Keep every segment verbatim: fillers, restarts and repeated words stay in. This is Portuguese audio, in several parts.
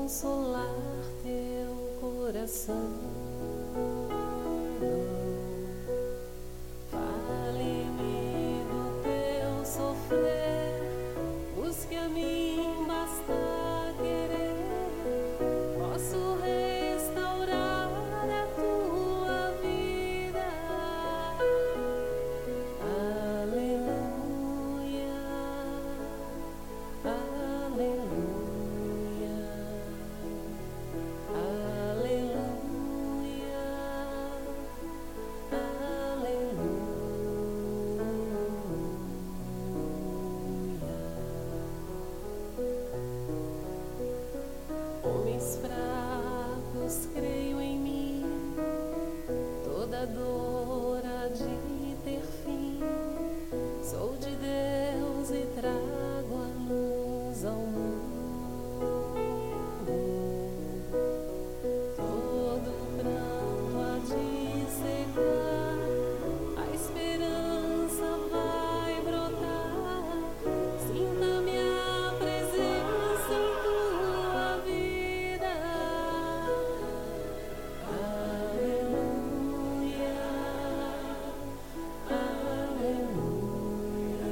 consolar teu coração. Fale-me do teu sofrer, busque a mim, basta querer. Posso restaurar a tua vida. Aleluia, aleluia, aleluia, aleluia. Homens fracos, creio em mim, toda dor há de ter fim. Sou de Deus e trago a luz ao mundo. Todo pranto há de secar, a esperança vai brotar. Sinta minha presença em tua vida. Aleluia, aleluia,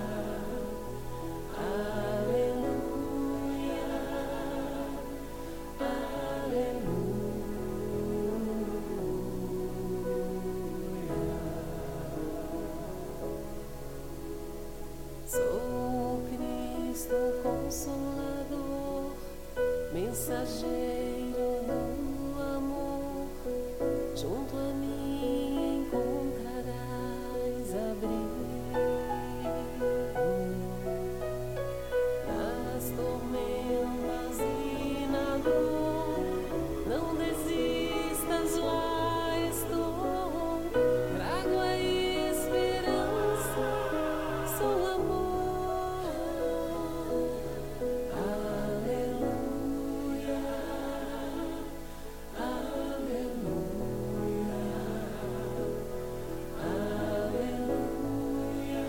sou Cristo Consolador, mensageiro do amor. Junto a mim encontrarás abrigo. Nas tormentas e na dor, não desistas, lá estou. Trago a esperança, sou amor. Aleluia, aleluia, aleluia,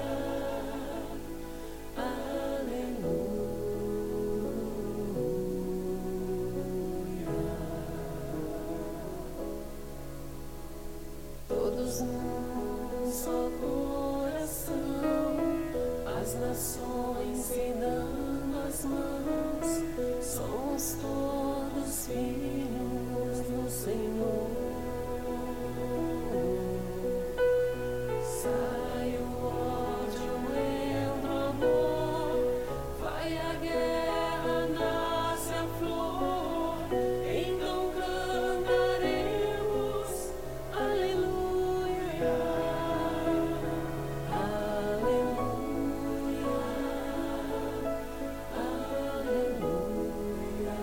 aleluia. Todos num só coração, as nações se dando as mãos, somos todos filhos do Senhor. Sai o ódio, entra o amor, vai a guerra, nasce a flor. Então cantaremos aleluia, aleluia, aleluia,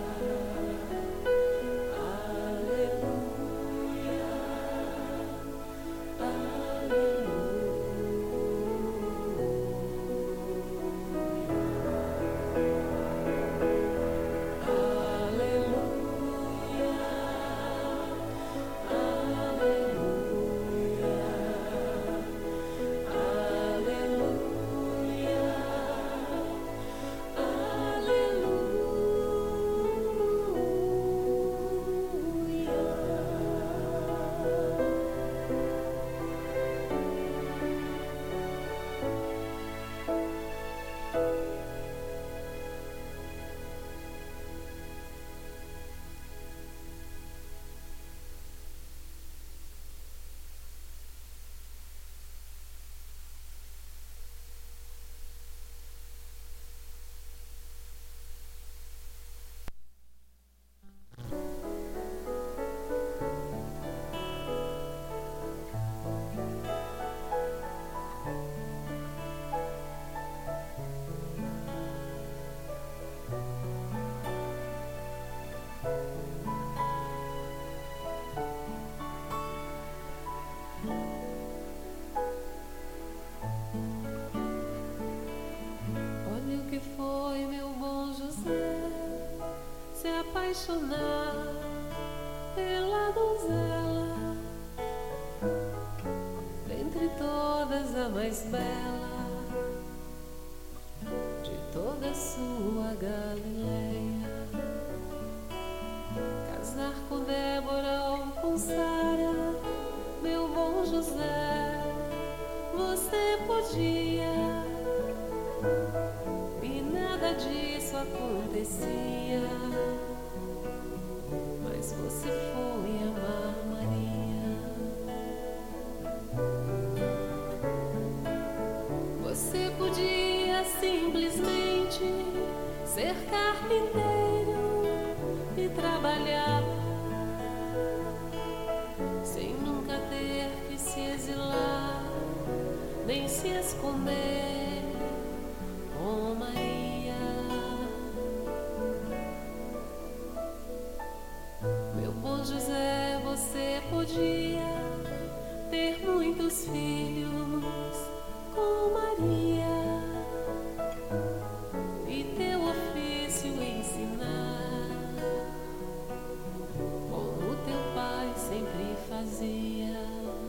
apaixonar pela donzela, dentre todas a mais bela de toda a sua Galileia. Sara, meu bom José, você podia, e nada disso acontecia, mas você foi amar Maria. Você podia simplesmente ser carpinteiro e trabalhar sem nunca ter que se exilar, nem se esconder. Oh Maria, meu bom José, você podia ter muitos filhos com Maria e teu ofício ensinar, como teu pai sempre fazia.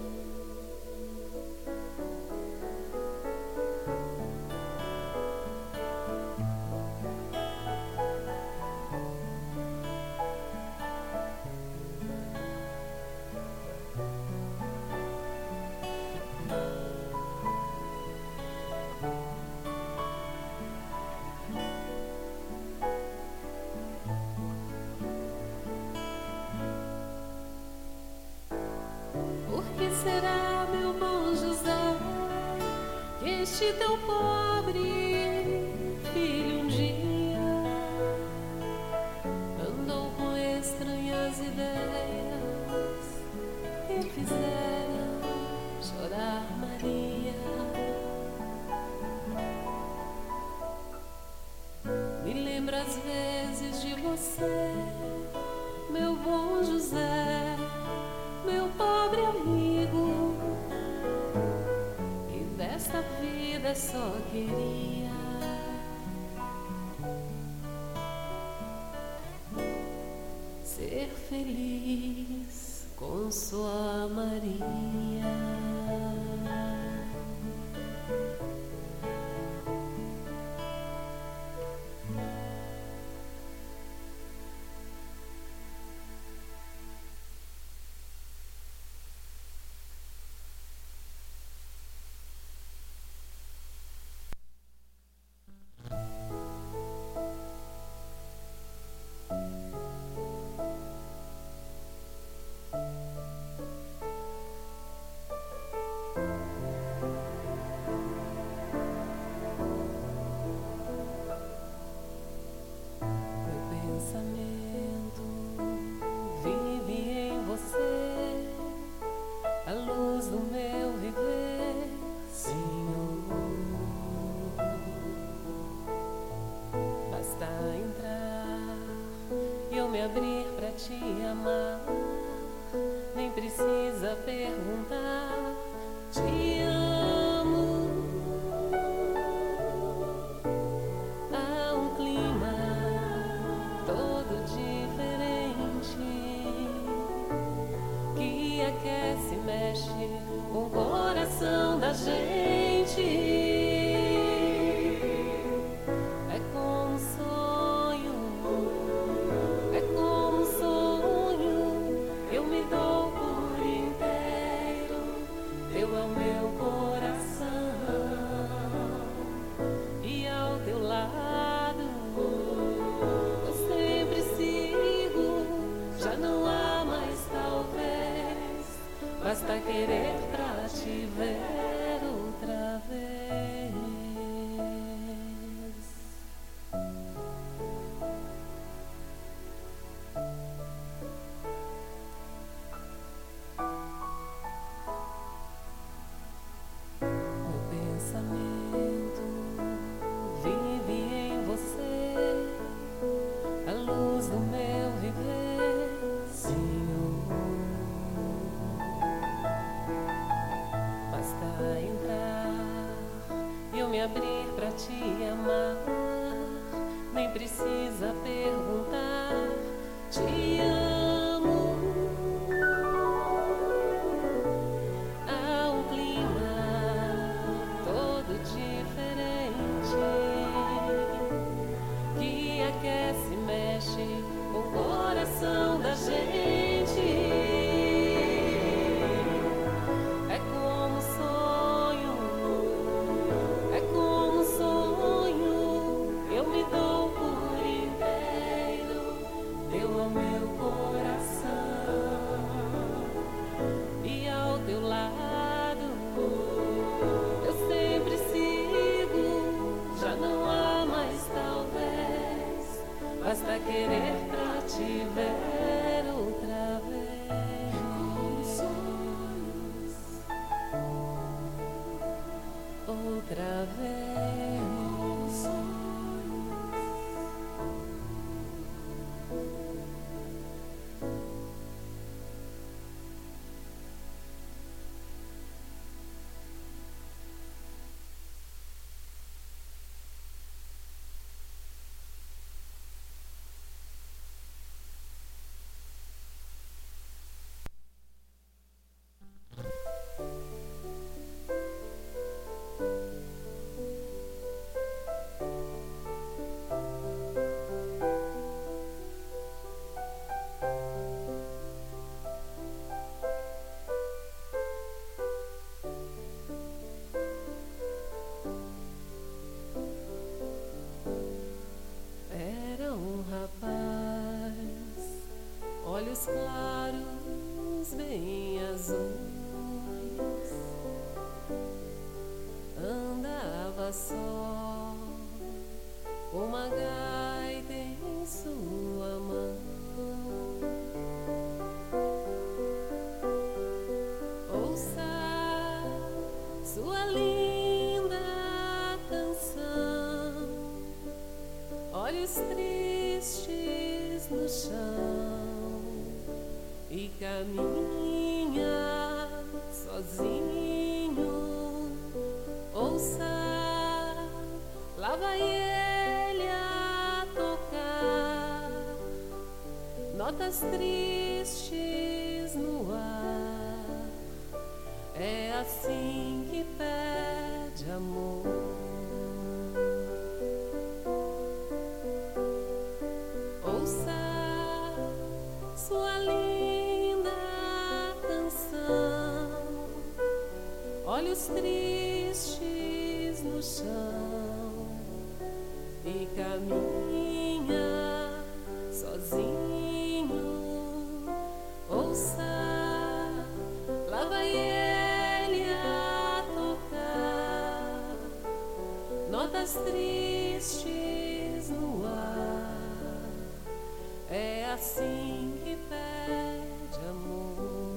Por que será, meu bom José, que este teu pobre filho um dia andou com estranhas ideias e fizeram chorar Maria? Me lembro às vezes de você, meu bom José, meu pobre amigo, que desta vida só queria ser feliz com sua Maria. Me abrir pra te amar, nem precisa perguntar. Te amo. Há um clima todo diferente que aquece, mexe com o coração da gente. Basta querer pra te ver outra vez. Meu pensamento vive em você, a luz do meu viver, Senhor. Basta entrar e eu me abrir pra te amar, nem precisa perguntar. Te amo. Há um clima todo diferente que aquece, mexe com o coração da gente. basta querer pra te ver outra vez. Com os olhos, outra vez. Com os olhos. Olhos claros, bem azuis, andava só, uma gaita em sua mão. Ouça sua linda canção, olhos tristes no chão. E caminha sozinho, ouça, lá vai ele a tocar notas tristes no ar. É assim que pede amor. Ouça sua linda olhos tristes no chão e caminha sozinho. Ouça, lá vai ele a tocar notas tristes no ar. É assim que pede amor.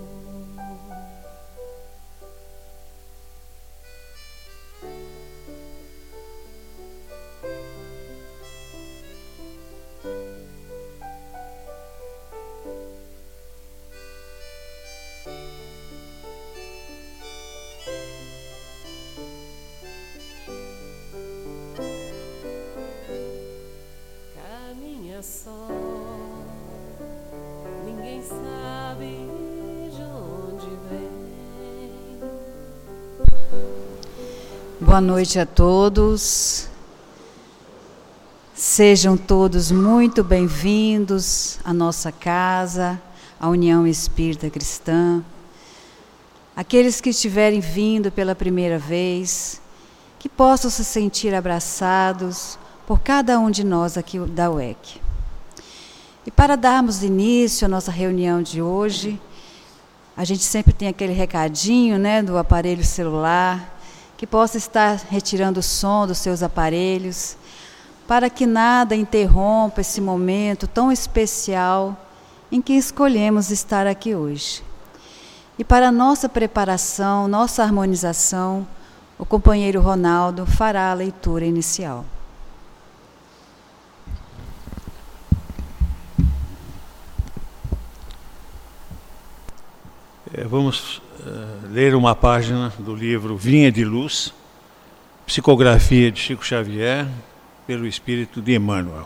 Só, ninguém sabe de onde vem. Boa noite a todos. Sejam todos muito bem-vindos à nossa casa, à União Espírita Cristã. Aqueles que estiverem vindo pela primeira vez, que possam se sentir abraçados por cada um de nós aqui da U E C. E para darmos início à nossa reunião de hoje, a gente sempre tem aquele recadinho, né, do aparelho celular, que possa estar retirando o som dos seus aparelhos, para que nada interrompa esse momento tão especial em que escolhemos estar aqui hoje. E para nossa preparação, nossa harmonização, o companheiro Ronaldo fará a leitura inicial. Vamos uh, ler uma página do livro Vinha de Luz, psicografia de Chico Xavier, pelo Espírito de Emmanuel.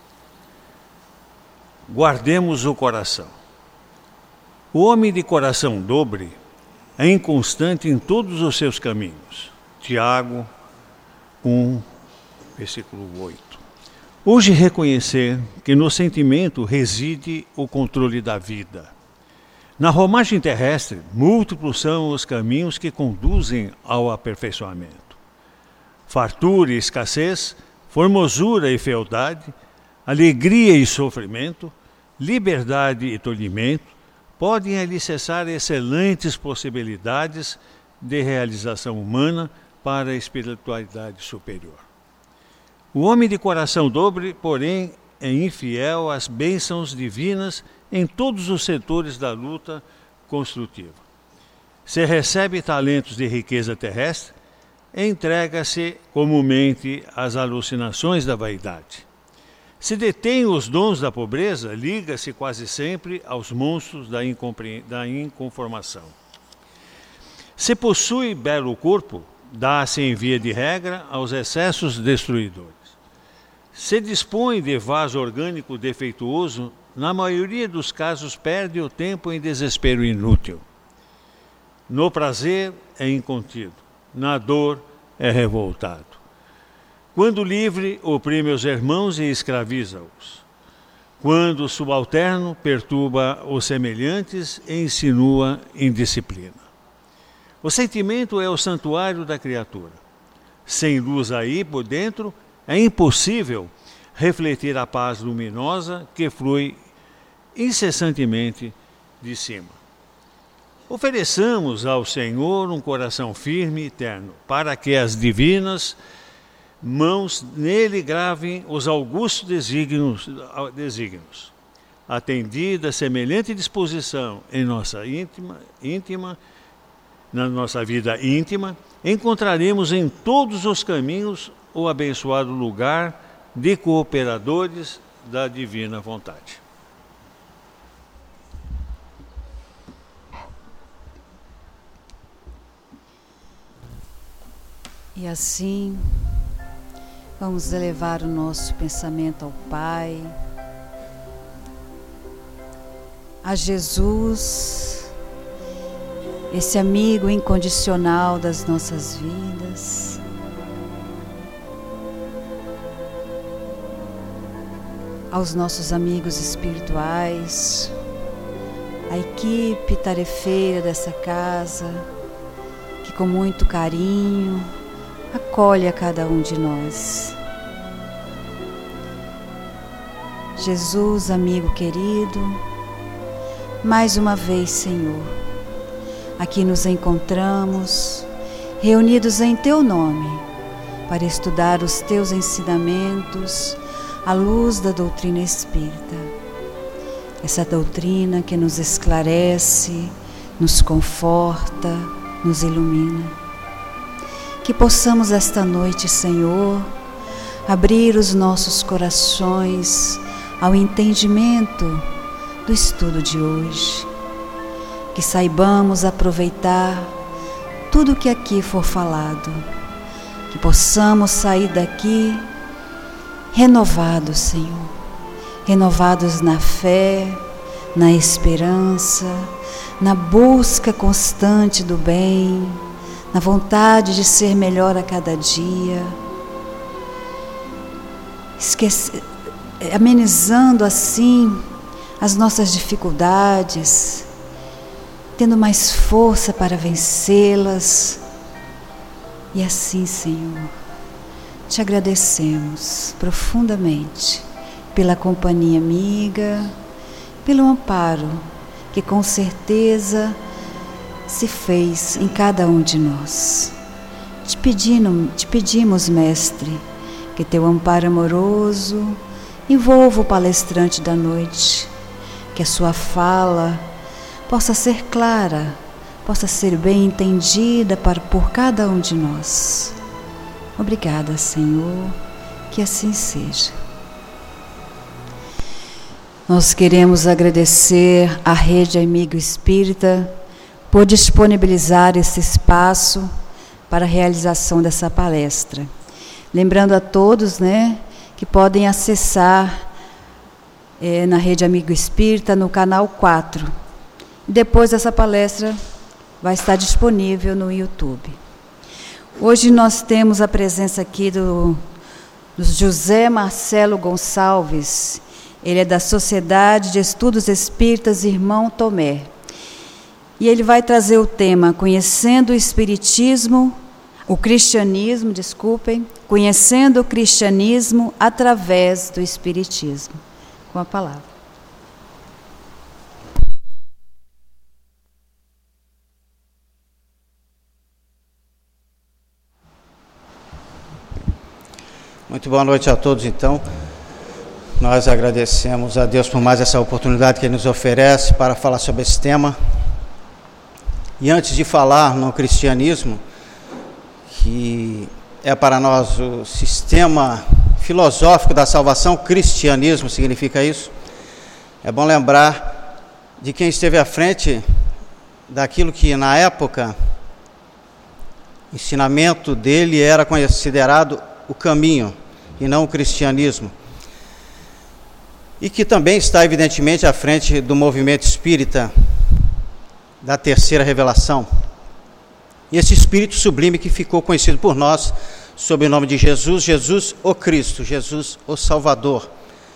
Guardemos o coração. O homem de coração dobre é inconstante em todos os seus caminhos. Tiago um, versículo oito. Hoje reconhecer que no sentimento reside o controle da vida. Na romagem terrestre, múltiplos são os caminhos que conduzem ao aperfeiçoamento. Fartura e escassez, formosura e fealdade, alegria e sofrimento, liberdade e tolhimento, podem alicerçar excelentes possibilidades de realização humana para a espiritualidade superior. O homem de coração dobre, porém, é infiel às bênçãos divinas em todos os setores da luta construtiva. Se recebe talentos de riqueza terrestre, entrega-se comumente às alucinações da vaidade. Se detém os dons da pobreza, liga-se quase sempre aos monstros da, da inconformação. Se possui belo corpo, dá-se em via de regra aos excessos destruidores. Se dispõe de vaso orgânico defeituoso, na maioria dos casos perde o tempo em desespero inútil. No prazer é incontido, na dor é revoltado. Quando livre, oprime os irmãos e escraviza-os. Quando subalterno, perturba os semelhantes e insinua indisciplina. O sentimento é o santuário da criatura. Sem luz aí por dentro, é impossível refletir a paz luminosa que flui incessantemente de cima. Ofereçamos ao Senhor um coração firme e terno, para que as divinas mãos nele gravem os augustos desígnios, desígnios. Atendida semelhante disposição em nossa íntima, íntima, na nossa vida íntima, encontraremos em todos os caminhos o abençoado lugar de cooperadores da divina vontade. E assim, vamos elevar o nosso pensamento ao Pai, a Jesus, esse amigo incondicional das nossas vidas. Aos nossos amigos espirituais, a equipe tarefeira dessa casa, que com muito carinho acolhe a cada um de nós. Jesus, amigo querido, mais uma vez, Senhor, aqui nos encontramos, reunidos em Teu nome, para estudar os Teus ensinamentos à luz da doutrina espírita. Essa doutrina que nos esclarece, nos conforta, nos ilumina. Que possamos esta noite, Senhor, abrir os nossos corações ao entendimento do estudo de hoje. Que saibamos aproveitar tudo o que aqui for falado. Que possamos sair daqui renovados, Senhor. Renovados na fé, na esperança, na busca constante do bem, na vontade de ser melhor a cada dia, esquece, amenizando assim as nossas dificuldades, tendo mais força para vencê-las. E assim, Senhor, te agradecemos profundamente pela companhia amiga, pelo amparo que com certeza se fez em cada um de nós. Te, pedindo, te pedimos, Mestre, que teu amparo amoroso envolva o palestrante da noite, que a sua fala possa ser clara, possa ser bem entendida para, por cada um de nós. Obrigada, Senhor, que assim seja. Nós queremos agradecer à Rede Amigo Espírita por disponibilizar esse espaço para a realização dessa palestra. Lembrando a todos, né, que podem acessar é, na Rede Amigo Espírita, no canal quatro. Depois essa palestra vai estar disponível no YouTube. Hoje nós temos a presença aqui do, do José Marcelo Gonçalves. Ele é da Sociedade de Estudos Espíritas Irmão Tomé. E ele vai trazer o tema Conhecendo o Espiritismo, o Cristianismo, desculpem, Conhecendo o Cristianismo através do Espiritismo. Com a palavra. Muito boa noite a todos, então. Nós agradecemos a Deus por mais essa oportunidade que Ele nos oferece para falar sobre esse tema. E antes de falar no cristianismo, que é para nós o sistema filosófico da salvação, cristianismo significa isso, é bom lembrar de quem esteve à frente daquilo que na época, o ensinamento dele era considerado o caminho e não o cristianismo. E que também está evidentemente à frente do movimento espírita da terceira revelação. E esse espírito sublime que ficou conhecido por nós sob o nome de Jesus, Jesus o Cristo, Jesus o Salvador.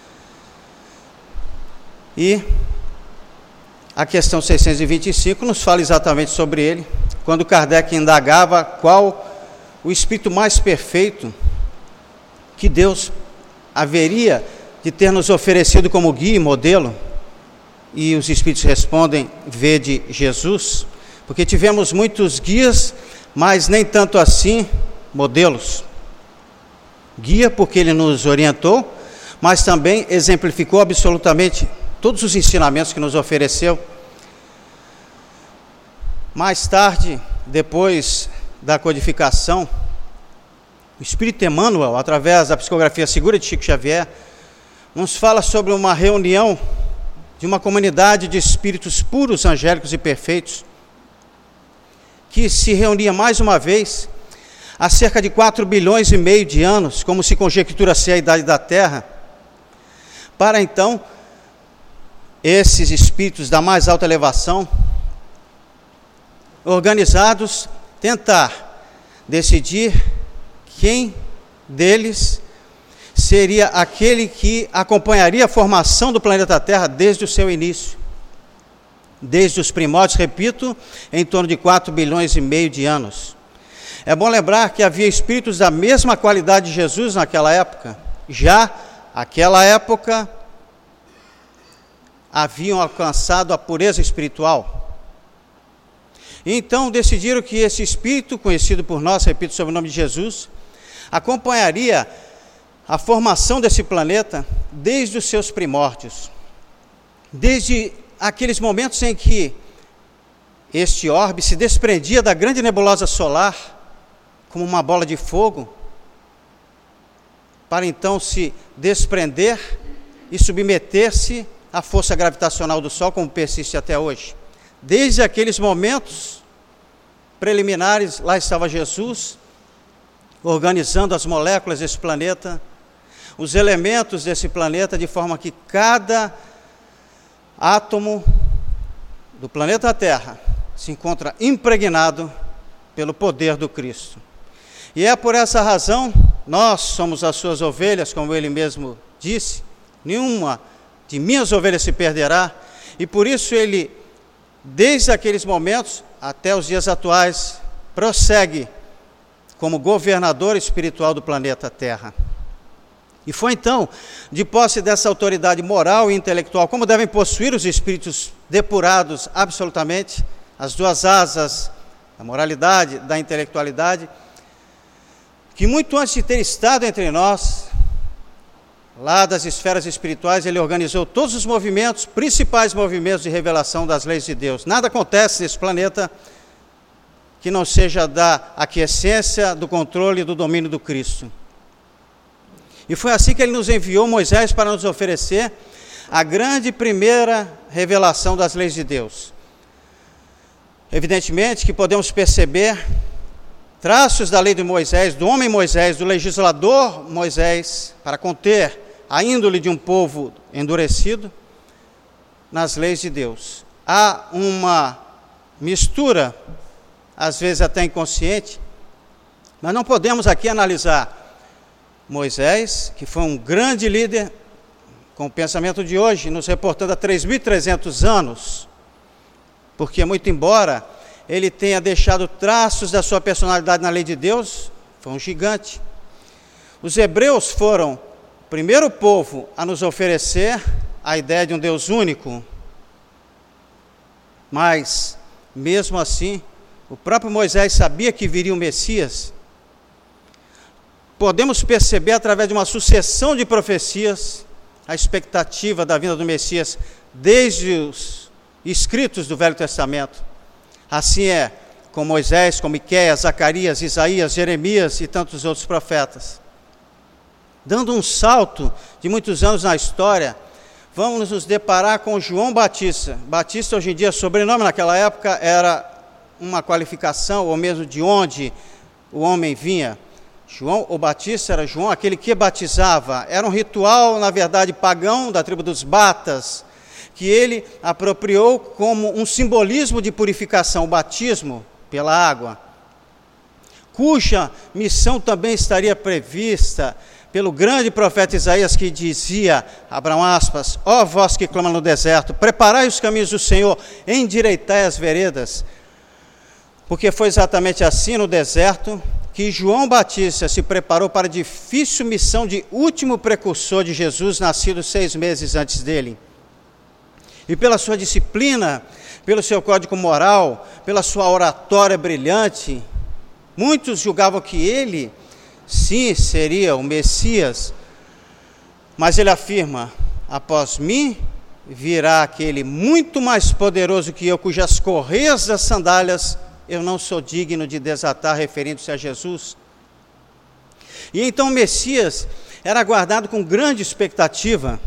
E a questão seiscentos e vinte e cinco nos fala exatamente sobre ele, quando Kardec indagava qual o espírito mais perfeito que Deus haveria de ter nos oferecido como guia e modelo, e os espíritos respondem: vede Jesus, porque tivemos muitos guias, mas nem tanto assim modelos. Guia porque ele nos orientou, mas também exemplificou absolutamente todos os ensinamentos que nos ofereceu. Mais tarde, depois da codificação, o Espírito Emmanuel, através da psicografia segura de Chico Xavier, nos fala sobre uma reunião de uma comunidade de espíritos puros, angélicos e perfeitos, que se reunia mais uma vez há cerca de quatro bilhões e meio de anos, como se conjectura ser a idade da Terra, para então esses espíritos da mais alta elevação, organizados, tentar decidir quem deles seria aquele que acompanharia a formação do planeta Terra desde o seu início, desde os primórdios, repito, em torno de quatro bilhões e meio de anos. É bom lembrar que havia espíritos da mesma qualidade de Jesus naquela época. Já naquela época haviam alcançado a pureza espiritual. Então decidiram que esse espírito, conhecido por nós, repito, sob o nome de Jesus, acompanharia a formação desse planeta desde os seus primórdios, desde aqueles momentos em que este orbe se desprendia da grande nebulosa solar como uma bola de fogo, para então se desprender e submeter-se à força gravitacional do Sol, como persiste até hoje. Desde aqueles momentos preliminares, lá estava Jesus, organizando as moléculas desse planeta, os elementos desse planeta, de forma que cada átomo do planeta Terra se encontra impregnado pelo poder do Cristo. E é por essa razão, nós somos as suas ovelhas, como ele mesmo disse, nenhuma de minhas ovelhas se perderá, e por isso ele, desde aqueles momentos até os dias atuais, prossegue como governador espiritual do planeta Terra. E foi então, de posse dessa autoridade moral e intelectual, como devem possuir os espíritos depurados absolutamente, as duas asas da moralidade, da intelectualidade, que muito antes de ter estado entre nós, lá das esferas espirituais, ele organizou todos os movimentos, principais movimentos de revelação das leis de Deus. Nada acontece nesse planeta que não seja da aquiescência, do controle e do domínio do Cristo. E foi assim que ele nos enviou Moisés para nos oferecer a grande primeira revelação das leis de Deus. Evidentemente que podemos perceber traços da lei de Moisés, do homem Moisés, do legislador Moisés, para conter a índole de um povo endurecido, nas leis de Deus. Há uma mistura, às vezes até inconsciente, mas não podemos aqui analisar Moisés, que foi um grande líder, com o pensamento de hoje, nos reportando há três mil e trezentos anos, porque muito embora ele tenha deixado traços da sua personalidade na lei de Deus, foi um gigante. Os hebreus foram o primeiro povo a nos oferecer a ideia de um Deus único, mas, mesmo assim, o próprio Moisés sabia que viria o Messias. Podemos perceber através de uma sucessão de profecias a expectativa da vinda do Messias desde os escritos do Velho Testamento. Assim é com Moisés, com Miqueias, Zacarias, Isaías, Jeremias e tantos outros profetas. Dando um salto de muitos anos na história, vamos nos deparar com João Batista. Batista, hoje em dia, sobrenome, naquela época era uma qualificação, ou mesmo de onde o homem vinha. João o Batista era João, aquele que batizava. Era um ritual, na verdade, pagão da tribo dos Batas, que ele apropriou como um simbolismo de purificação, o batismo pela água, cuja missão também estaria prevista pelo grande profeta Isaías, que dizia, abram aspas, ó vós que clama no deserto, preparai os caminhos do Senhor, endireitai as veredas. Porque foi exatamente assim no deserto que João Batista se preparou para a difícil missão de último precursor de Jesus, nascido seis meses antes dele. E pela sua disciplina, pelo seu código moral, pela sua oratória brilhante, muitos julgavam que ele, sim, seria o Messias. Mas ele afirma, após mim virá aquele muito mais poderoso que eu, cujas correias das sandálias eu não sou digno de desatar, referindo-se a Jesus. E então o Messias era aguardado com grande expectativa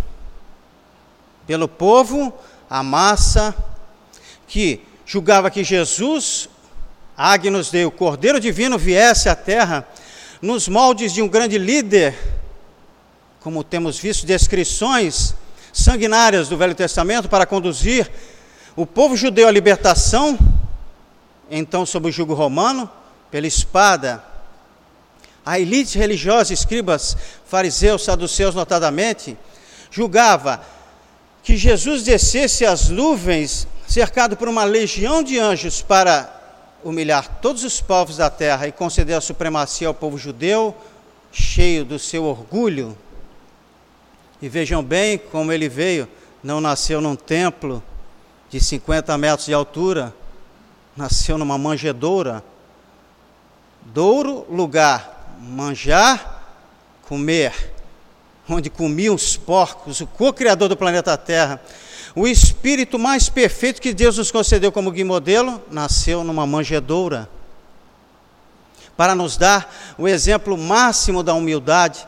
pelo povo, a massa, que julgava que Jesus, Agnus Dei, o Cordeiro Divino, viesse à terra nos moldes de um grande líder, como temos visto descrições sanguinárias do Velho Testamento, para conduzir o povo judeu à libertação, então sob o jugo romano, pela espada. A elite religiosa, escribas, fariseus, saduceus notadamente, julgava que Jesus descesse às nuvens, cercado por uma legião de anjos, para humilhar todos os povos da terra e conceder a supremacia ao povo judeu, cheio do seu orgulho. E vejam bem como ele veio, não nasceu num templo de cinquenta metros de altura, nasceu numa manjedoura. Douro, lugar, manjar, comer, onde comiam os porcos, o co-criador do planeta Terra, o espírito mais perfeito que Deus nos concedeu como guia modelo, nasceu numa manjedoura, para nos dar o exemplo máximo da humildade.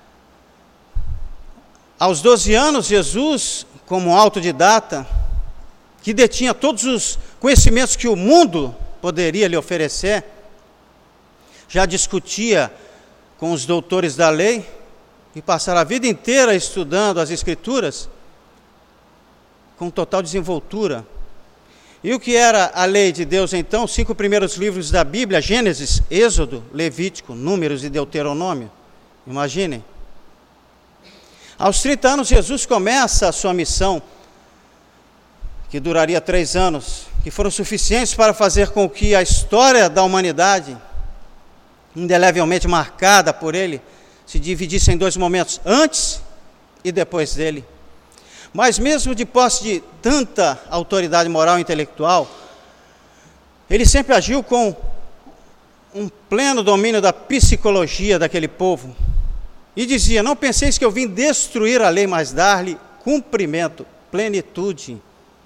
Aos doze anos, Jesus, como autodidata, que detinha todos os conhecimentos que o mundo poderia lhe oferecer, já discutia com os doutores da lei e passara a vida inteira estudando as Escrituras com total desenvoltura. E o que era a lei de Deus então? Os cinco primeiros livros da Bíblia: Gênesis, Êxodo, Levítico, Números e Deuteronômio. Imaginem. Aos trinta anos, Jesus começa a sua missão, que duraria três anos, que foram suficientes para fazer com que a história da humanidade, indelevelmente marcada por ele, se dividisse em dois momentos, antes e depois dele. Mas mesmo de posse de tanta autoridade moral e intelectual, ele sempre agiu com um pleno domínio da psicologia daquele povo. E dizia: não penseis que eu vim destruir a lei, mas dar-lhe cumprimento, plenitude.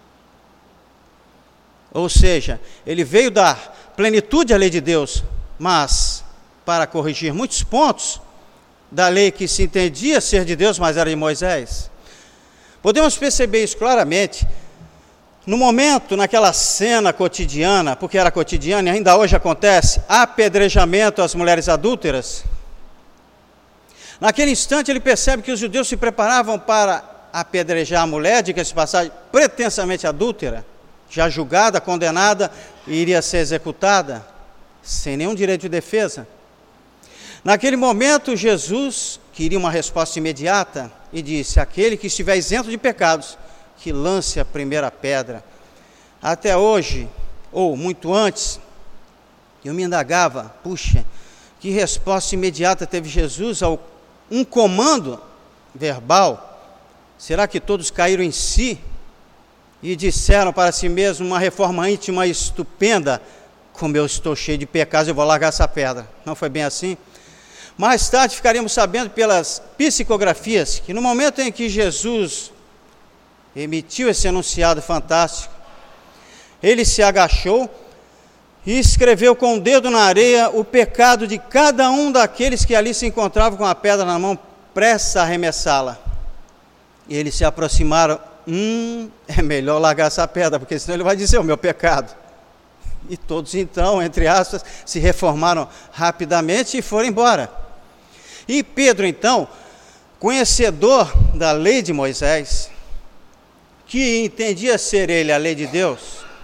Ou seja, ele veio dar plenitude à lei de Deus, mas para corrigir muitos pontos da lei que se entendia ser de Deus, mas era de Moisés. Podemos perceber isso claramente no momento, naquela cena cotidiana, porque era cotidiana e ainda hoje acontece, apedrejamento às mulheres adúlteras. Naquele instante ele percebe que os judeus se preparavam para apedrejar a mulher, diga-se de passagem, pretensamente adúltera, já julgada, condenada e iria ser executada, sem nenhum direito de defesa. Naquele momento Jesus queria uma resposta imediata e disse: aquele que estiver isento de pecados, que lance a primeira pedra. Até hoje, ou muito antes, eu me indagava, puxa, que resposta imediata teve Jesus ao um comando verbal? Será que todos caíram em si e disseram para si mesmos uma reforma íntima estupenda: como eu estou cheio de pecados, eu vou largar essa pedra? Não foi bem assim? Mais tarde ficaríamos sabendo pelas psicografias que no momento em que Jesus emitiu esse enunciado fantástico, ele se agachou e escreveu com o dedo na areia o pecado de cada um daqueles que ali se encontravam com a pedra na mão, prestes a arremessá-la. E eles se aproximaram, hum, é melhor largar essa pedra, porque senão ele vai dizer o meu pecado. E todos então, entre aspas, se reformaram rapidamente e foram embora. E Pedro então, conhecedor da lei de Moisés, que entendia ser ele a lei de Deus,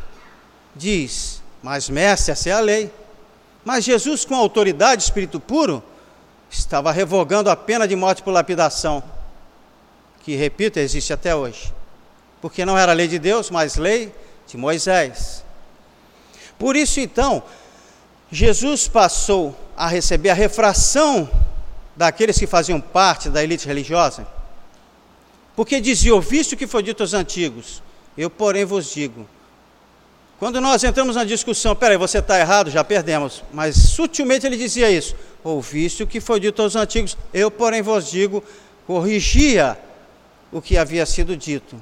diz, mas mestre, essa é a lei. Mas Jesus, com autoridade, espírito puro, estava revogando a pena de morte por lapidação, que, repito, existe até hoje. Porque não era lei de Deus, mas lei de Moisés. Por isso, então, Jesus passou a receber a refração daqueles que faziam parte da elite religiosa, porque dizia, ouviste o que foi dito aos antigos, eu, porém, vos digo. Quando nós entramos na discussão, peraí, você está errado, já perdemos, mas sutilmente ele dizia isso, ouviste o que foi dito aos antigos, eu, porém, vos digo, corrigia o que havia sido dito.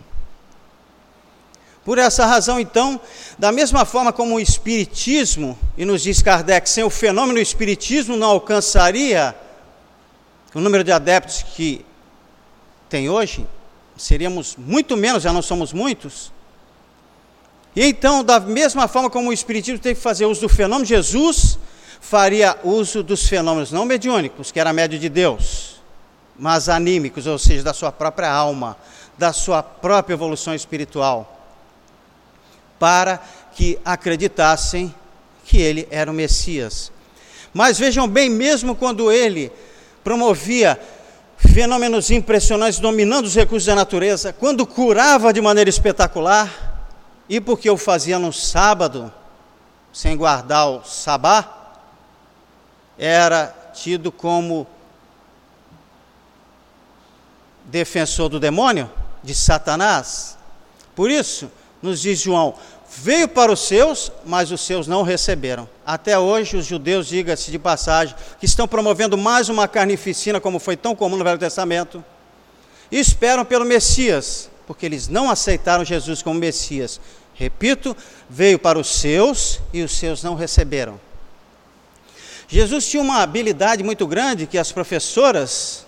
Por essa razão, então, da mesma forma como o Espiritismo, e nos diz Kardec, sem o fenômeno do Espiritismo não alcançaria o número de adeptos que tem hoje, seríamos muito menos, já não somos muitos. E então, da mesma forma como o Espiritismo teve que fazer uso do fenômeno, Jesus faria uso dos fenômenos não mediúnicos, que era médio de Deus, mas anímicos, ou seja, da sua própria alma, da sua própria evolução espiritual, para que acreditassem que ele era o Messias. Mas vejam bem, mesmo quando ele promovia fenômenos impressionantes, dominando os recursos da natureza, quando curava de maneira espetacular, e porque o fazia no sábado, sem guardar o sabá, era tido como defensor do demônio, de Satanás. Por isso, nos diz João, veio para os seus, mas os seus não receberam. Até hoje, os judeus, diga-se de passagem, que estão promovendo mais uma carnificina, como foi tão comum no Velho Testamento, e esperam pelo Messias, porque eles não aceitaram Jesus como Messias. Repito, veio para os seus, e os seus não receberam. Jesus tinha uma habilidade muito grande, que as professoras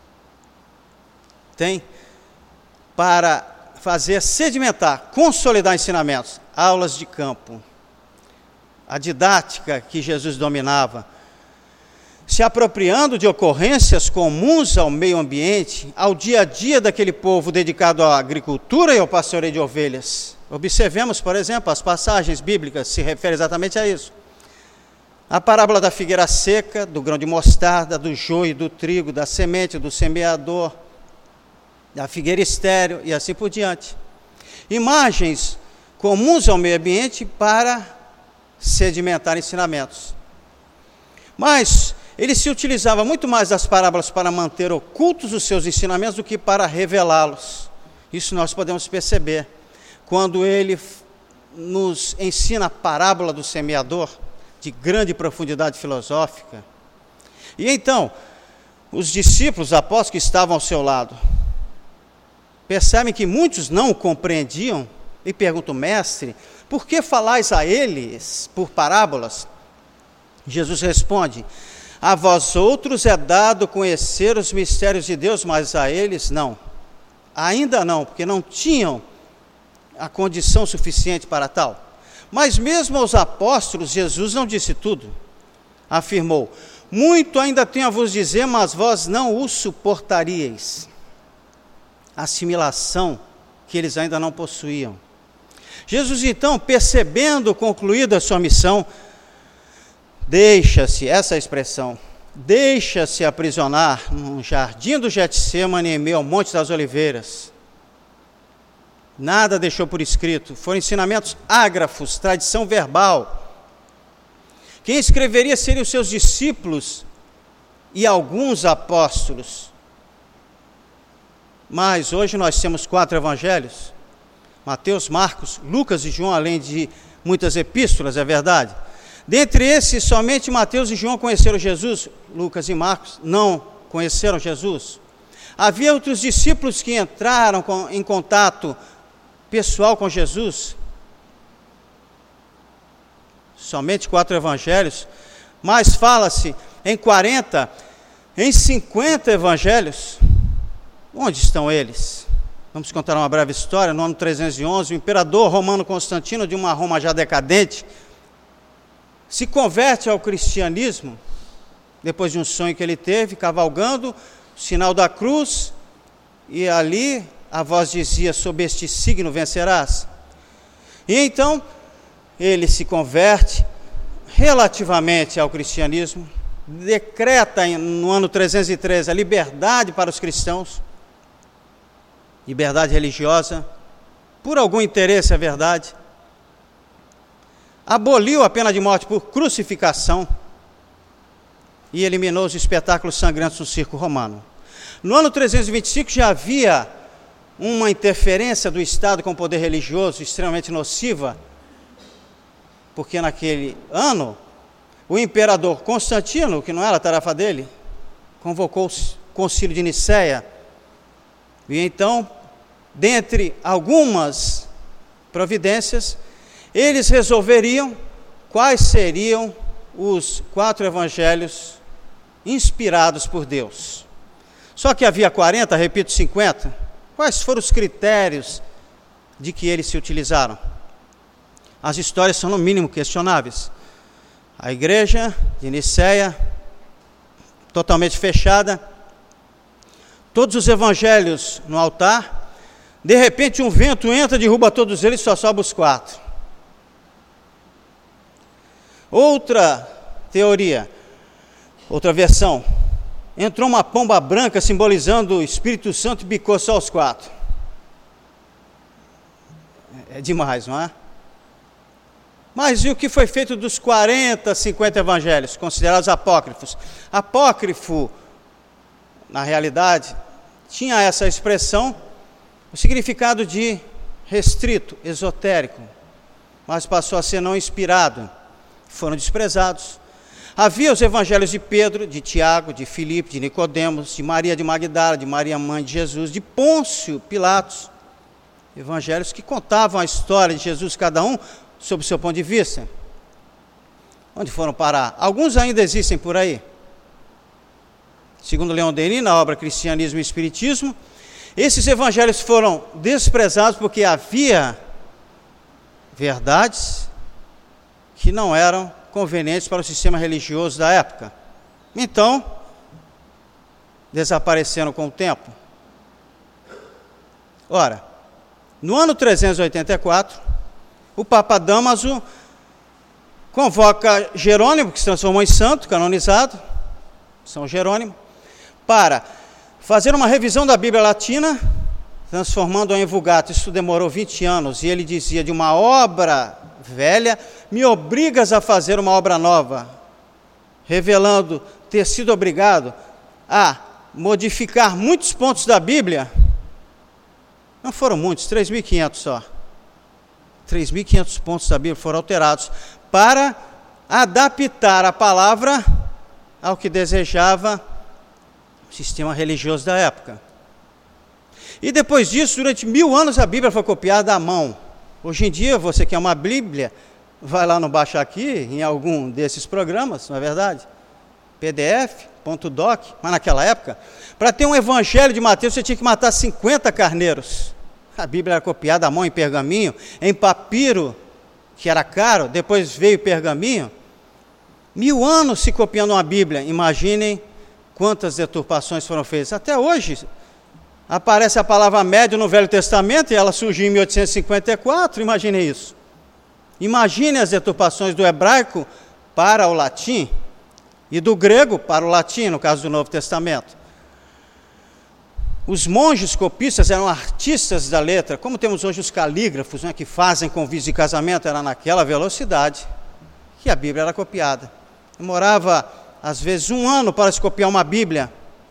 têm, para fazer sedimentar, consolidar ensinamentos, aulas de campo, a didática que Jesus dominava, se apropriando de ocorrências comuns ao meio ambiente, ao dia a dia daquele povo dedicado à agricultura e ao pastoreio de ovelhas. Observemos, por exemplo, as passagens bíblicas se referem exatamente a isso. A parábola da figueira seca, do grão de mostarda, do joio, do trigo, da semente, do semeador, da figueira estéril e assim por diante. Imagens comuns ao meio ambiente para sedimentar ensinamentos. Mas ele se utilizava muito mais das parábolas para manter ocultos os seus ensinamentos do que para revelá-los. Isso nós podemos perceber quando ele nos ensina a parábola do semeador, de grande profundidade filosófica. E então, os discípulos, os apóstolos que estavam ao seu lado, percebem que muitos não o compreendiam e perguntam, mestre, por que falais a eles por parábolas? Jesus responde, a vós outros é dado conhecer os mistérios de Deus, mas a eles não. Ainda não, porque não tinham a condição suficiente para tal. Mas mesmo aos apóstolos, Jesus não disse tudo. Afirmou, muito ainda tenho a vos dizer, mas vós não o suportaríeis. Assimilação que eles ainda não possuíam. Jesus então, percebendo concluída a sua missão, deixa-se, essa expressão, deixa-se aprisionar no jardim do Getsêmani em meio ao Monte das Oliveiras. Nada deixou por escrito, foram ensinamentos ágrafos, tradição verbal. Quem escreveria seriam os seus discípulos e alguns apóstolos. Mas hoje nós temos quatro evangelhos, Mateus, Marcos, Lucas e João, além de muitas epístolas, é verdade. Dentre esses, somente Mateus e João conheceram Jesus, Lucas e Marcos não conheceram Jesus. Havia outros discípulos que entraram com, em contato pessoal com Jesus, somente quatro evangelhos, mas fala-se em quarenta, em cinquenta evangelhos. Onde estão eles? Vamos contar uma breve história. No ano trezentos e onze, o imperador romano Constantino, de uma Roma já decadente, se converte ao cristianismo, depois de um sonho que ele teve, cavalgando, o sinal da cruz, e ali a voz dizia: sob este signo vencerás. E então, ele se converte relativamente ao cristianismo, decreta no ano trezentos e treze a liberdade para os cristãos, liberdade religiosa, por algum interesse, é verdade. Aboliu a pena de morte por crucificação e eliminou os espetáculos sangrentos do circo romano. No ano trezentos e vinte e cinco já havia uma interferência do Estado com o poder religioso extremamente nociva, porque naquele ano o imperador Constantino, que não era a tarefa dele, convocou o concílio de Nicéia, e então, dentre algumas providências, eles resolveriam quais seriam os quatro evangelhos inspirados por Deus. Só que havia quarenta, repito, cinquenta. Quais foram os critérios de que eles se utilizaram? As histórias são no mínimo questionáveis. A igreja de Nicéia, totalmente fechada, todos os evangelhos no altar, de repente um vento entra, derruba todos eles, só sobe os quatro. Outra teoria, outra versão, entrou uma pomba branca simbolizando o Espírito Santo e bicou só os quatro. É demais, não é? Mas e o que foi feito dos quarenta, cinquenta evangelhos, considerados apócrifos? Apócrifo, na realidade, tinha essa expressão, o significado de restrito, esotérico, mas passou a ser não inspirado. Foram desprezados. Havia os evangelhos de Pedro, de Tiago, de Filipe, de Nicodemos, de Maria de Magdala, de Maria mãe de Jesus, de Pôncio Pilatos. Evangelhos que contavam a história de Jesus, cada um sob o seu ponto de vista. Onde foram parar? Alguns ainda existem por aí. Segundo Leon Denis, na obra Cristianismo e Espiritismo, esses evangelhos foram desprezados porque havia verdades que não eram convenientes para o sistema religioso da época. Então, desapareceram com o tempo. Ora, no ano trezentos e oitenta e quatro, o Papa Dámaso convoca Jerônimo, que se transformou em santo, canonizado, São Jerônimo, para fazer uma revisão da Bíblia Latina, transformando-a em Vulgata. Isso demorou vinte anos, e ele dizia: de uma obra velha, me obrigas a fazer uma obra nova, revelando ter sido obrigado a modificar muitos pontos da Bíblia. Não foram muitos, três mil e quinhentos só. três mil e quinhentos pontos da Bíblia foram alterados para adaptar a palavra ao que desejava o sistema religioso da época. E depois disso, durante mil anos, a Bíblia foi copiada à mão. Hoje em dia, você quer uma Bíblia, vai lá no Baixa Aqui, em algum desses programas, não é verdade? P D F, ponto doc, mas naquela época, para ter um evangelho de Mateus, você tinha que matar cinquenta carneiros. A Bíblia era copiada à mão em pergaminho, em papiro, que era caro, depois veio pergaminho. Mil anos se copiando uma Bíblia, imaginem quantas deturpações foram feitas. Até hoje, aparece a palavra médio no Velho Testamento e ela surgiu em mil oitocentos e cinquenta e quatro, imagine isso. Imagine as deturpações do hebraico para o latim e do grego para o latim, no caso do Novo Testamento. Os monges copistas eram artistas da letra, como temos hoje os calígrafos, né, que fazem convites de casamento, era naquela velocidade que a Bíblia era copiada. Demorava, às vezes, um ano para se copiar uma Bíblia.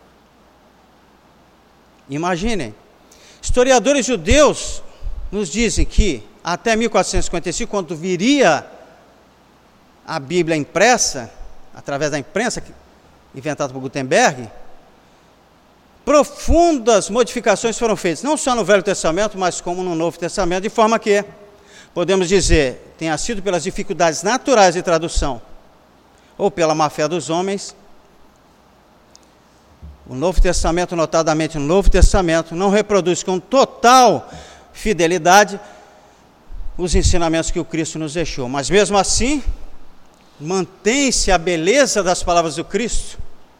Imaginem, historiadores judeus nos dizem que até mil quatrocentos e cinquenta e cinco, quando viria a Bíblia impressa, através da imprensa, inventada por Gutenberg, profundas modificações foram feitas, não só no Velho Testamento, mas como no Novo Testamento, de forma que, podemos dizer, tenha sido pelas dificuldades naturais de tradução, ou pela má-fé dos homens, o Novo Testamento, notadamente o Novo Testamento, não reproduz com total fidelidade os ensinamentos que o Cristo nos deixou. Mas mesmo assim, mantém-se a beleza das palavras do Cristo,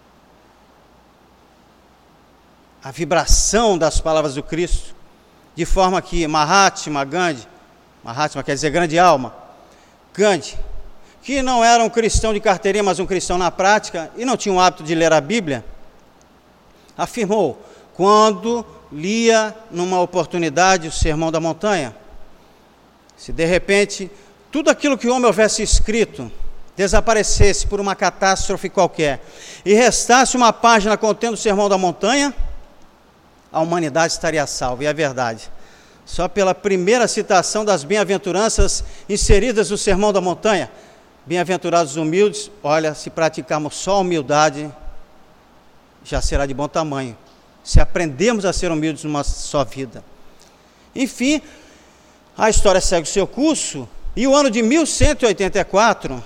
a vibração das palavras do Cristo, de forma que Mahatma Gandhi, Mahatma quer dizer grande alma, Gandhi, que não era um cristão de carteirinha, mas um cristão na prática, e não tinha o hábito de ler a Bíblia, afirmou, quando lia numa oportunidade o Sermão da Montanha, se de repente tudo aquilo que o homem houvesse escrito desaparecesse por uma catástrofe qualquer e restasse uma página contendo o Sermão da Montanha, a humanidade estaria salva. E é verdade. Só pela primeira citação das bem-aventuranças inseridas no Sermão da Montanha, bem-aventurados os humildes, olha, se praticarmos só a humildade, já será de bom tamanho. Se aprendermos a ser humildes numa só vida. Enfim, a história segue o seu curso, e o ano de mil cento e oitenta e quatro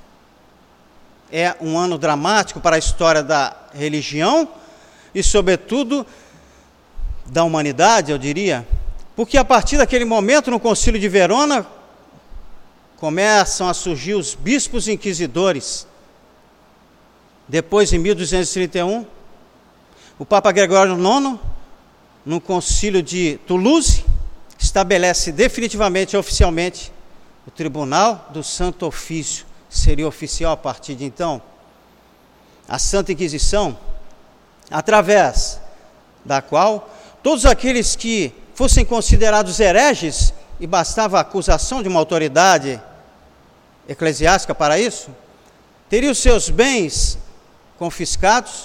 é um ano dramático para a história da religião e, sobretudo, da humanidade, eu diria, porque a partir daquele momento, no Concílio de Verona, começam a surgir os bispos inquisidores. Depois, em mil duzentos e trinta e um, o Papa Gregório nono, no Concílio de Toulouse, estabelece definitivamente e oficialmente o Tribunal do Santo Ofício, seria oficial a partir de então. A Santa Inquisição, através da qual todos aqueles que fossem considerados hereges, e bastava a acusação de uma autoridade eclesiástica para isso, teriam seus bens confiscados,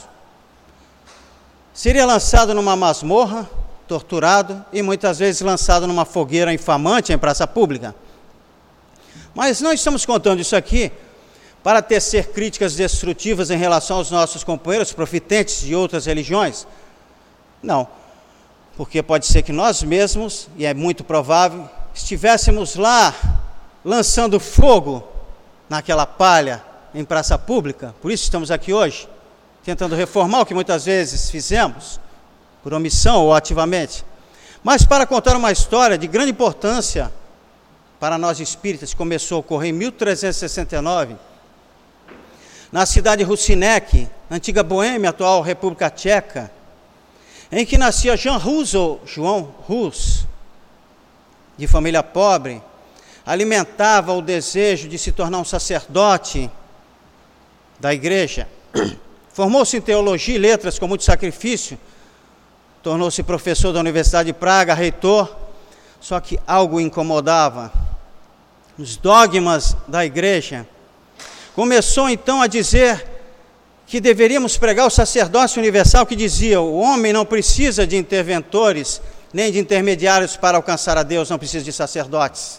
seria lançado numa masmorra, torturado e muitas vezes lançado numa fogueira infamante em praça pública. Mas não estamos contando isso aqui para tecer críticas destrutivas em relação aos nossos companheiros profitentes de outras religiões. Não, porque pode ser que nós mesmos, e é muito provável, estivéssemos lá lançando fogo naquela palha em praça pública. Por isso estamos aqui hoje, tentando reformar o que muitas vezes fizemos, por omissão ou ativamente. Mas para contar uma história de grande importância para nós espíritas, que começou a ocorrer em mil trezentos e sessenta e nove, na cidade de Rusinek, antiga Boêmia, atual República Tcheca, em que nascia Jean Hus, ou João Hus, de família pobre, alimentava o desejo de se tornar um sacerdote da igreja. Formou-se em teologia e letras com muito sacrifício, tornou-se professor da Universidade de Praga, reitor, só que algo o incomodava. Os dogmas da igreja. Começou então a dizer que deveríamos pregar o sacerdócio universal, que dizia: o homem não precisa de interventores, nem de intermediários para alcançar a Deus, não precisa de sacerdotes.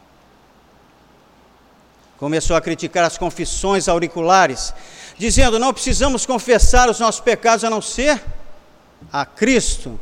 Começou a criticar as confissões auriculares, dizendo: não precisamos confessar os nossos pecados a não ser a Cristo.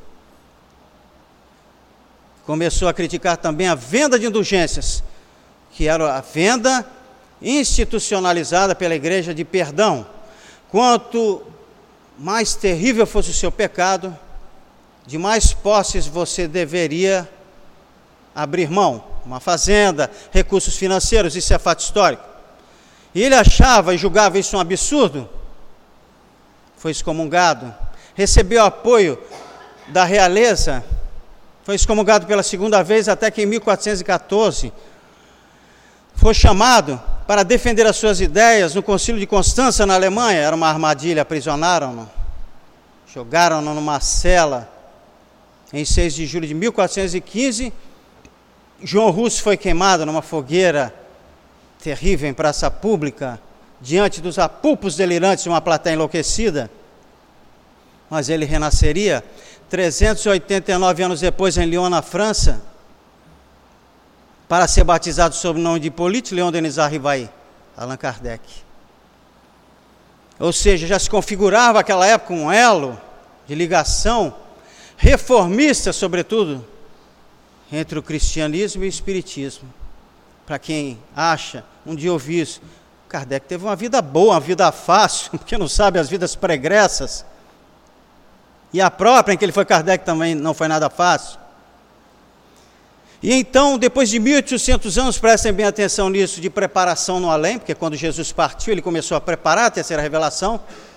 Começou a criticar também a venda de indulgências, que era a venda institucionalizada pela igreja de perdão. Quanto mais terrível fosse o seu pecado, de mais posses você deveria abrir mão. Uma fazenda, recursos financeiros, isso é fato histórico. E ele achava e julgava isso um absurdo. Foi excomungado. Recebeu apoio da realeza. Foi excomungado pela segunda vez, até que em mil quatrocentos e quatorze foi chamado para defender as suas ideias no Concílio de Constança, na Alemanha. Era uma armadilha, aprisionaram-no, jogaram-no numa cela. Em seis de julho de mil quatrocentos e quinze, João Hus foi queimado numa fogueira terrível em praça pública, diante dos apupos delirantes de uma plateia enlouquecida. Mas ele renasceria trezentos e oitenta e nove anos depois em Lyon, na França, para ser batizado sob o nome de Hippolyte Léon Denis Rivaí. Allan Kardec. Ou seja, já se configurava naquela época um elo de ligação reformista, sobretudo, entre o cristianismo e o espiritismo. Para quem acha, um dia ouvi isso, Kardec teve uma vida boa, uma vida fácil, porque não sabe as vidas pregressas. E a própria em que ele foi Kardec também não foi nada fácil. E então, depois de mil e oitocentos anos, prestem bem atenção nisso, de preparação no além, porque quando Jesus partiu, ele começou a preparar a terceira revelação.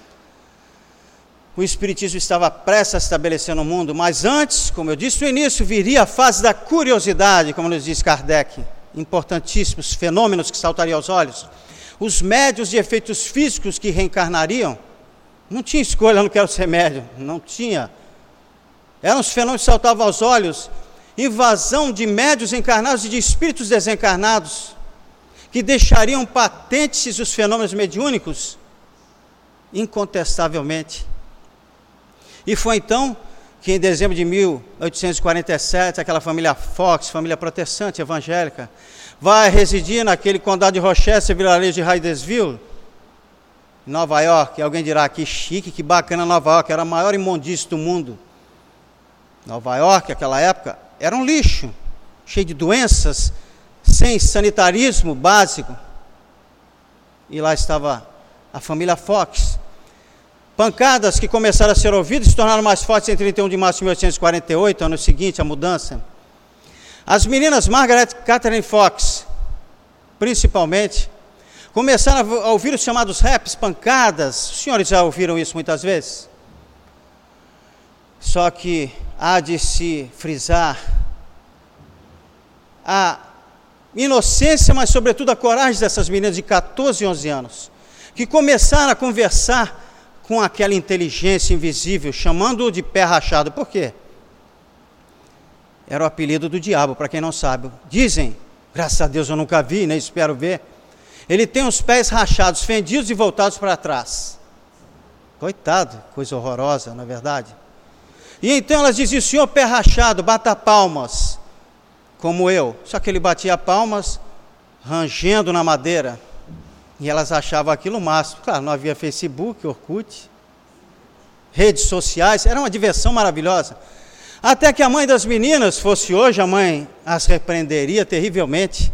O Espiritismo estava prestes a se estabelecer no mundo, mas antes, como eu disse no início, viria a fase da curiosidade, como nos diz Kardec, importantíssimos fenômenos que saltariam aos olhos. Os médios de efeitos físicos que reencarnariam, não tinha escolha, eu não quero ser médium, não tinha. Eram os fenômenos que saltavam aos olhos, invasão de médios encarnados e de espíritos desencarnados, que deixariam patentes os fenômenos mediúnicos, incontestavelmente. E foi então que em dezembro de mil oitocentos e quarenta e sete, aquela família Fox, família protestante evangélica, vai residir naquele condado de Rochester, vilarejo de Hydesville, em Nova York. E alguém dirá, que chique, que bacana Nova York, era a maior imundície do mundo. Nova York, naquela época, era um lixo, cheio de doenças, sem sanitarismo básico. E lá estava a família Fox. Pancadas que começaram a ser ouvidas se tornaram mais fortes em trinta e um de março de mil oitocentos e quarenta e oito, ano seguinte, a mudança. As meninas Margaret Catherine Fox, principalmente, começaram a ouvir os chamados raps, pancadas. Os senhores já ouviram isso muitas vezes? Só que há de se frisar a inocência, mas sobretudo a coragem dessas meninas de catorze e onze anos, que começaram a conversar com aquela inteligência invisível, chamando-o de pé rachado. Por quê? Era o apelido do diabo, para quem não sabe. Dizem, graças a Deus eu nunca vi, nem espero ver, ele tem os pés rachados, fendidos e voltados para trás. Coitado, coisa horrorosa, na verdade. E então elas diziam, senhor pé rachado, bata palmas, como eu. Só que ele batia palmas, rangendo na madeira. E elas achavam aquilo o máximo. Claro, não havia Facebook, Orkut, redes sociais, era uma diversão maravilhosa. Até que a mãe das meninas, fosse hoje, a mãe as repreenderia terrivelmente.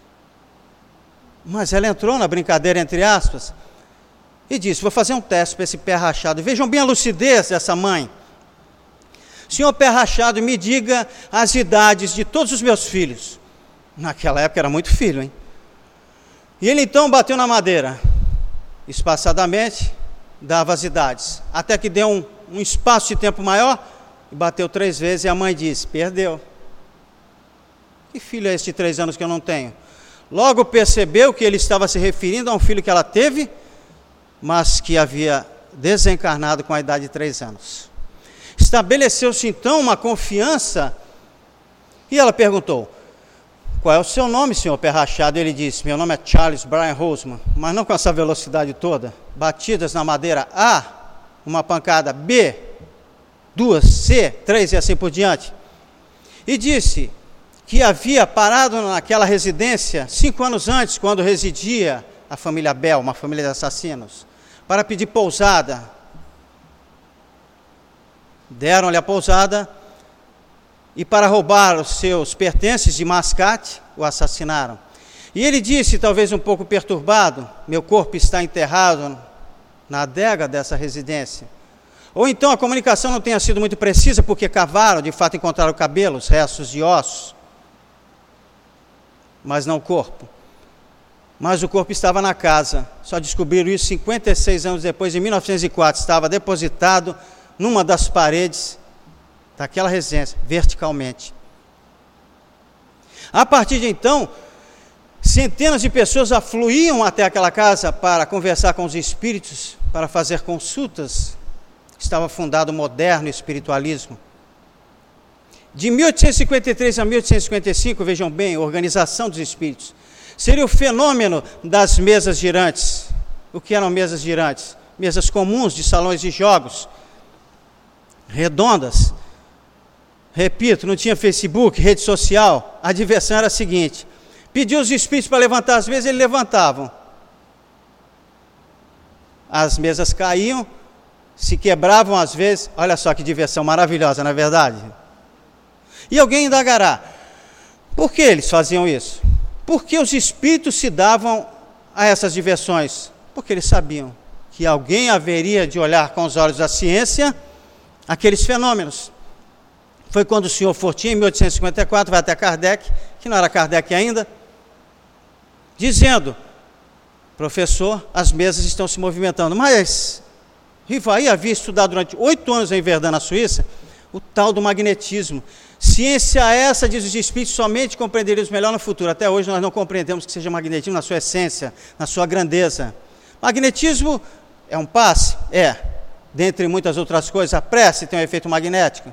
Mas ela entrou na brincadeira, entre aspas, e disse, vou fazer um teste para esse pé rachado. Vejam bem a lucidez dessa mãe. Senhor pé rachado, me diga as idades de todos os meus filhos. Naquela época era muito filho, hein? E ele então bateu na madeira, espaçadamente, dava as idades, até que deu um, um espaço de tempo maior, e bateu três vezes, e a mãe disse, perdeu. Que filho é esse de três anos que eu não tenho? Logo percebeu que ele estava se referindo a um filho que ela teve, mas que havia desencarnado com a idade de três anos. Estabeleceu-se então uma confiança, e ela perguntou, qual é o seu nome, senhor pé rachado? Ele disse, meu nome é Charles Brian Roseman, mas não com essa velocidade toda. Batidas na madeira, A, uma pancada, B, duas, C, três e assim por diante. E disse que havia parado naquela residência cinco anos antes, quando residia a família Bell, uma família de assassinos, para pedir pousada. Deram-lhe a pousada, e para roubar os seus pertences de mascate, o assassinaram. E ele disse, talvez um pouco perturbado, meu corpo está enterrado na adega dessa residência. Ou então a comunicação não tenha sido muito precisa, porque cavaram, de fato encontraram cabelos, restos de ossos, mas não o corpo. Mas o corpo estava na casa, só descobriram isso cinquenta e seis anos depois, em mil novecentos e quatro, estava depositado numa das paredes daquela residência, verticalmente. A partir de então, centenas de pessoas afluíam até aquela casa para conversar com os espíritos, para fazer consultas. Estava fundado o moderno espiritualismo. De mil oitocentos e cinquenta e três a mil oitocentos e cinquenta e cinco, vejam bem, a organização dos espíritos, seria o fenômeno das mesas girantes. O que eram mesas girantes? Mesas comuns de salões de jogos, redondas. Repito, não tinha Facebook, rede social. A diversão era a seguinte: pediu os espíritos para levantar as mesas, eles levantavam. as mesas caíam, se quebravam às vezes. Olha só que diversão maravilhosa, não é verdade? E alguém indagará, por que eles faziam isso? Por que os espíritos se davam a essas diversões? Porque eles sabiam que alguém haveria de olhar com os olhos da ciência aqueles fenômenos. Foi quando o senhor Fortin, em mil oitocentos e cinquenta e quatro, vai até Kardec, que não era Kardec ainda, dizendo: professor, as mesas estão se movimentando. Mas Rivaí havia estudado durante oito anos em Verdun, na Suíça, o tal do magnetismo. Ciência essa, diz os espíritos, somente compreenderíamos melhor no futuro. Até hoje nós não compreendemos que seja magnetismo na sua essência, na sua grandeza. Magnetismo é um passe? É. Dentre muitas outras coisas, a prece tem um efeito magnético.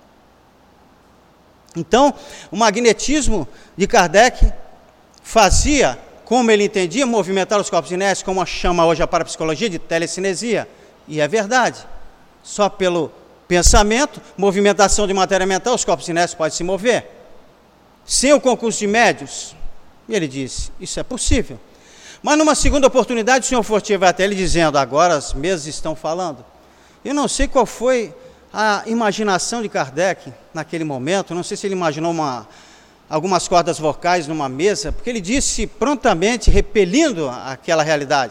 Então, o magnetismo de Kardec fazia, como ele entendia, movimentar os corpos inertes, como chama hoje a parapsicologia de telecinesia. E é verdade. Só pelo pensamento, movimentação de matéria mental, os corpos inertes podem se mover. Sem o concurso de médios, e ele disse, isso é possível. Mas numa segunda oportunidade, o senhor Fortier vai até ele dizendo, agora as mesas estão falando. Eu não sei qual foi a imaginação de Kardec naquele momento, não sei se ele imaginou uma, algumas cordas vocais numa mesa, porque ele disse prontamente, repelindo aquela realidade: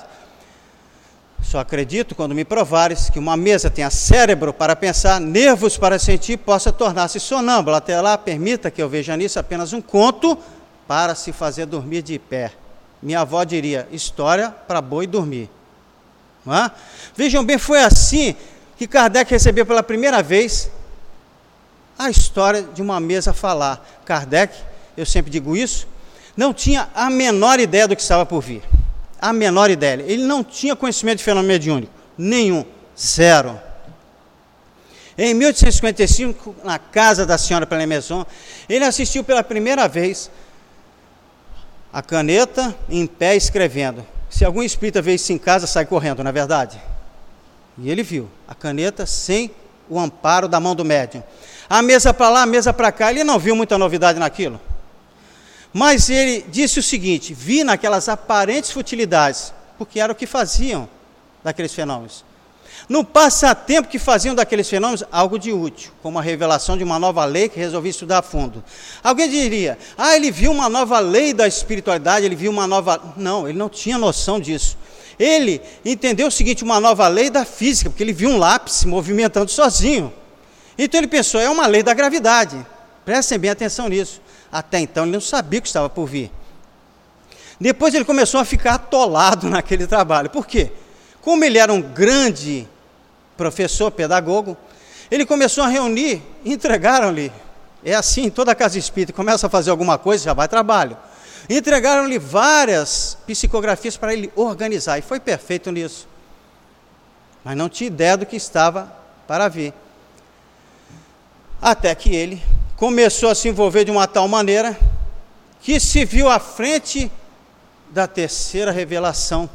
só acredito quando me provares que uma mesa tenha cérebro para pensar, nervos para sentir, possa tornar-se sonâmbula. Até lá, permita que eu veja nisso apenas um conto para se fazer dormir de pé. Minha avó diria, história para boi dormir. Não é? Vejam bem, foi assim que Kardec recebeu pela primeira vez a história de uma mesa falar. Kardec, eu sempre digo isso, não tinha a menor ideia do que estava por vir. A menor ideia. Ele não tinha conhecimento de fenômeno mediúnico. Nenhum. Zero. Em mil oitocentos e cinquenta e cinco, na casa da senhora Pelé-Maison, ele assistiu pela primeira vez a caneta em pé escrevendo. Se algum espírita vê isso em casa, sai correndo, não é verdade? E ele viu a caneta sem o amparo da mão do médium. A mesa para lá, a mesa para cá, ele não viu muita novidade naquilo. Mas ele disse o seguinte, vi naquelas aparentes futilidades, porque era o que faziam daqueles fenômenos. No passatempo que faziam daqueles fenômenos, algo de útil, como a revelação de uma nova lei que resolvi estudar a fundo. Alguém diria, ah, ele viu uma nova lei da espiritualidade, ele viu uma nova... Não, ele não tinha noção disso. Ele entendeu o seguinte, uma nova lei da física, porque ele viu um lápis se movimentando sozinho. Então ele pensou, é uma lei da gravidade. Prestem bem atenção nisso. Até então ele não sabia o que estava por vir. Depois ele começou a ficar atolado naquele trabalho. Por quê? Como ele era um grande professor, pedagogo, ele começou a reunir, entregaram-lhe, é assim, toda casa espírita, começa a fazer alguma coisa, já vai trabalho. Entregaram-lhe várias psicografias para ele organizar, e foi perfeito nisso. Mas não tinha ideia do que estava para vir. Até que ele começou a se envolver de uma tal maneira que se viu à frente da terceira revelação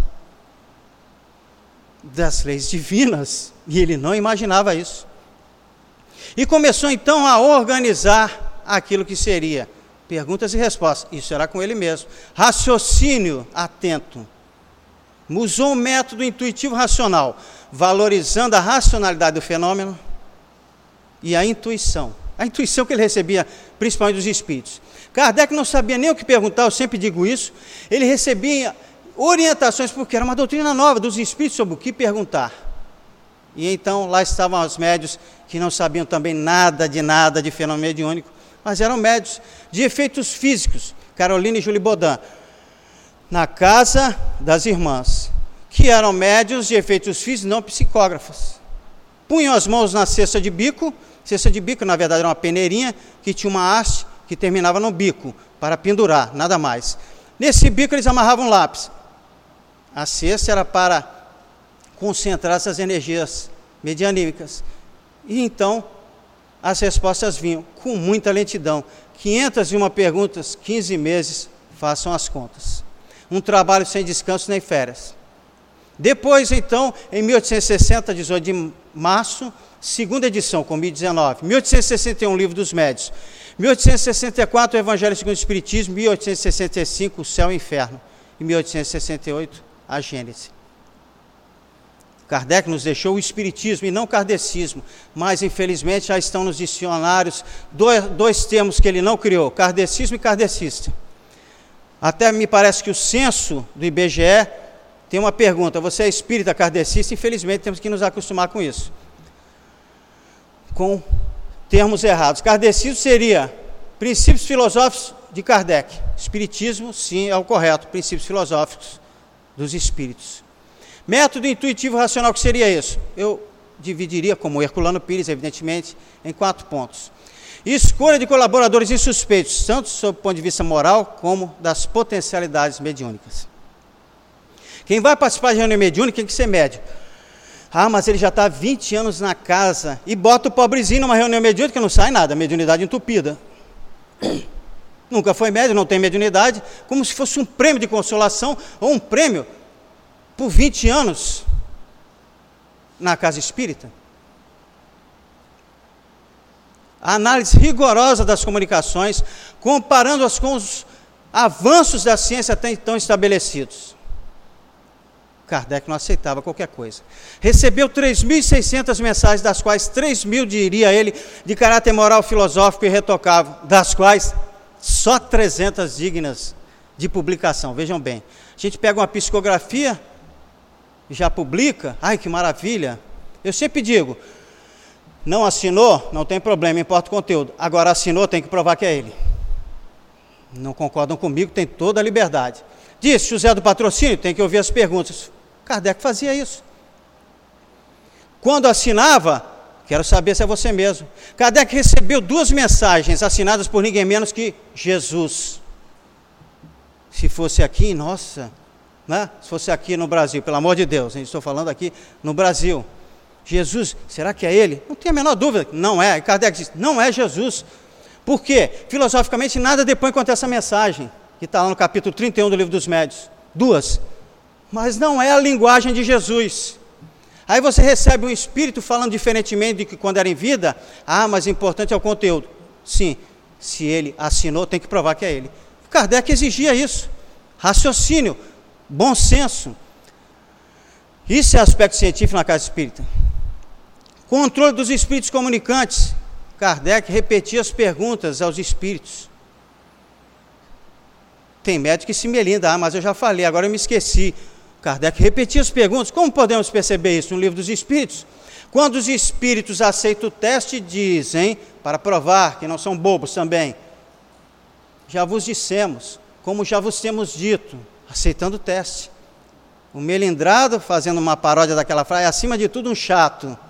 das leis divinas, e ele não imaginava isso. E começou então a organizar aquilo que seria perguntas e respostas. Isso era com ele mesmo. Raciocínio atento. Usou um método intuitivo racional, valorizando a racionalidade do fenômeno e a intuição. A intuição que ele recebia, principalmente dos espíritos. Kardec não sabia nem o que perguntar, eu sempre digo isso. Ele recebia orientações, porque era uma doutrina nova dos espíritos sobre o que perguntar. E então lá estavam os médios que não sabiam também nada de nada de fenômeno mediúnico, mas eram médios de efeitos físicos, Carolina e Júlio Baudin, na casa das irmãs, que eram médios de efeitos físicos, não psicógrafos. Punham as mãos na cesta de bico, cesta de bico na verdade era uma peneirinha que tinha uma haste que terminava no bico, para pendurar, nada mais. Nesse bico eles amarravam um lápis. A cesta era para concentrar essas energias medianímicas. E então as respostas vinham com muita lentidão. quinhentas e uma perguntas, quinze meses, façam as contas. Um trabalho sem descanso nem férias. Depois, então, em mil oitocentos e sessenta, dezoito de março, segunda edição, com mil e dezenove. mil oitocentos e sessenta e um, Livro dos Médios. mil oitocentos e sessenta e quatro, o Evangelho segundo o Espiritismo. mil oitocentos e sessenta e cinco, o Céu e o Inferno. E mil oitocentos e sessenta e oito, a Gênese. Kardec nos deixou o espiritismo e não o kardecismo, mas infelizmente já estão nos dicionários dois, dois termos que ele não criou, kardecismo e kardecista. Até me parece que o censo do I B G E tem uma pergunta: você é espírita kardecista? Infelizmente temos que nos acostumar com isso, com termos errados. Kardecismo seria princípios filosóficos de Kardec. Espiritismo, sim, é o correto, princípios filosóficos dos espíritos. Método intuitivo racional, que seria isso? Eu dividiria, como Herculano Pires, evidentemente, em quatro pontos. Escolha de colaboradores insuspeitos, tanto sob o ponto de vista moral, como das potencialidades mediúnicas. Quem vai participar de reunião mediúnica tem que ser médium. Ah, mas ele já está há vinte anos na casa, e bota o pobrezinho numa reunião mediúnica que não sai nada, mediunidade entupida. Nunca foi médium, não tem mediunidade, como se fosse um prêmio de consolação, ou um prêmio por vinte anos na casa espírita. A análise rigorosa das comunicações, comparando-as com os avanços da ciência até então estabelecidos. Kardec não aceitava qualquer coisa. Recebeu três mil e seiscentas mensagens, das quais três mil, diria ele, de caráter moral, filosófico e retocável, das quais só trezentas dignas de publicação. Vejam bem, a gente pega uma psicografia, já publica, ai que maravilha. Eu sempre digo, não assinou, não tem problema, importa o conteúdo. Agora assinou, tem que provar que é ele. Não concordam comigo, tem toda a liberdade. Disse José do Patrocínio, tem que ouvir as perguntas. Kardec fazia isso. Quando assinava, quero saber se é você mesmo. Kardec recebeu duas mensagens assinadas por ninguém menos que Jesus. Se fosse aqui, nossa, né? Se fosse aqui no Brasil, pelo amor de Deus, hein? Estou falando aqui no Brasil. Jesus, será que é ele? Não tem a menor dúvida, não é. E Kardec diz, não é Jesus. Por quê? Filosoficamente, nada depõe contra essa mensagem, que está lá no capítulo trinta e um do Livro dos Médiuns. Duas. Mas não é a linguagem de Jesus. Aí você recebe um espírito falando diferentemente do que quando era em vida. Ah, mas o importante é o conteúdo. Sim, se ele assinou, tem que provar que é ele. Kardec exigia isso. Raciocínio, bom senso. Isso é aspecto científico na casa espírita. Controle dos espíritos comunicantes. Kardec repetia as perguntas aos espíritos. Tem médico que se melinda, ah, mas eu já falei, agora eu me esqueci. Kardec repetia as perguntas. Como podemos perceber isso no Livro dos Espíritos? Quando os espíritos aceitam o teste, dizem, para provar que não são bobos também, já vos dissemos, como já vos temos dito, aceitando o teste. O melindrado, fazendo uma paródia daquela frase, é acima de tudo um chato,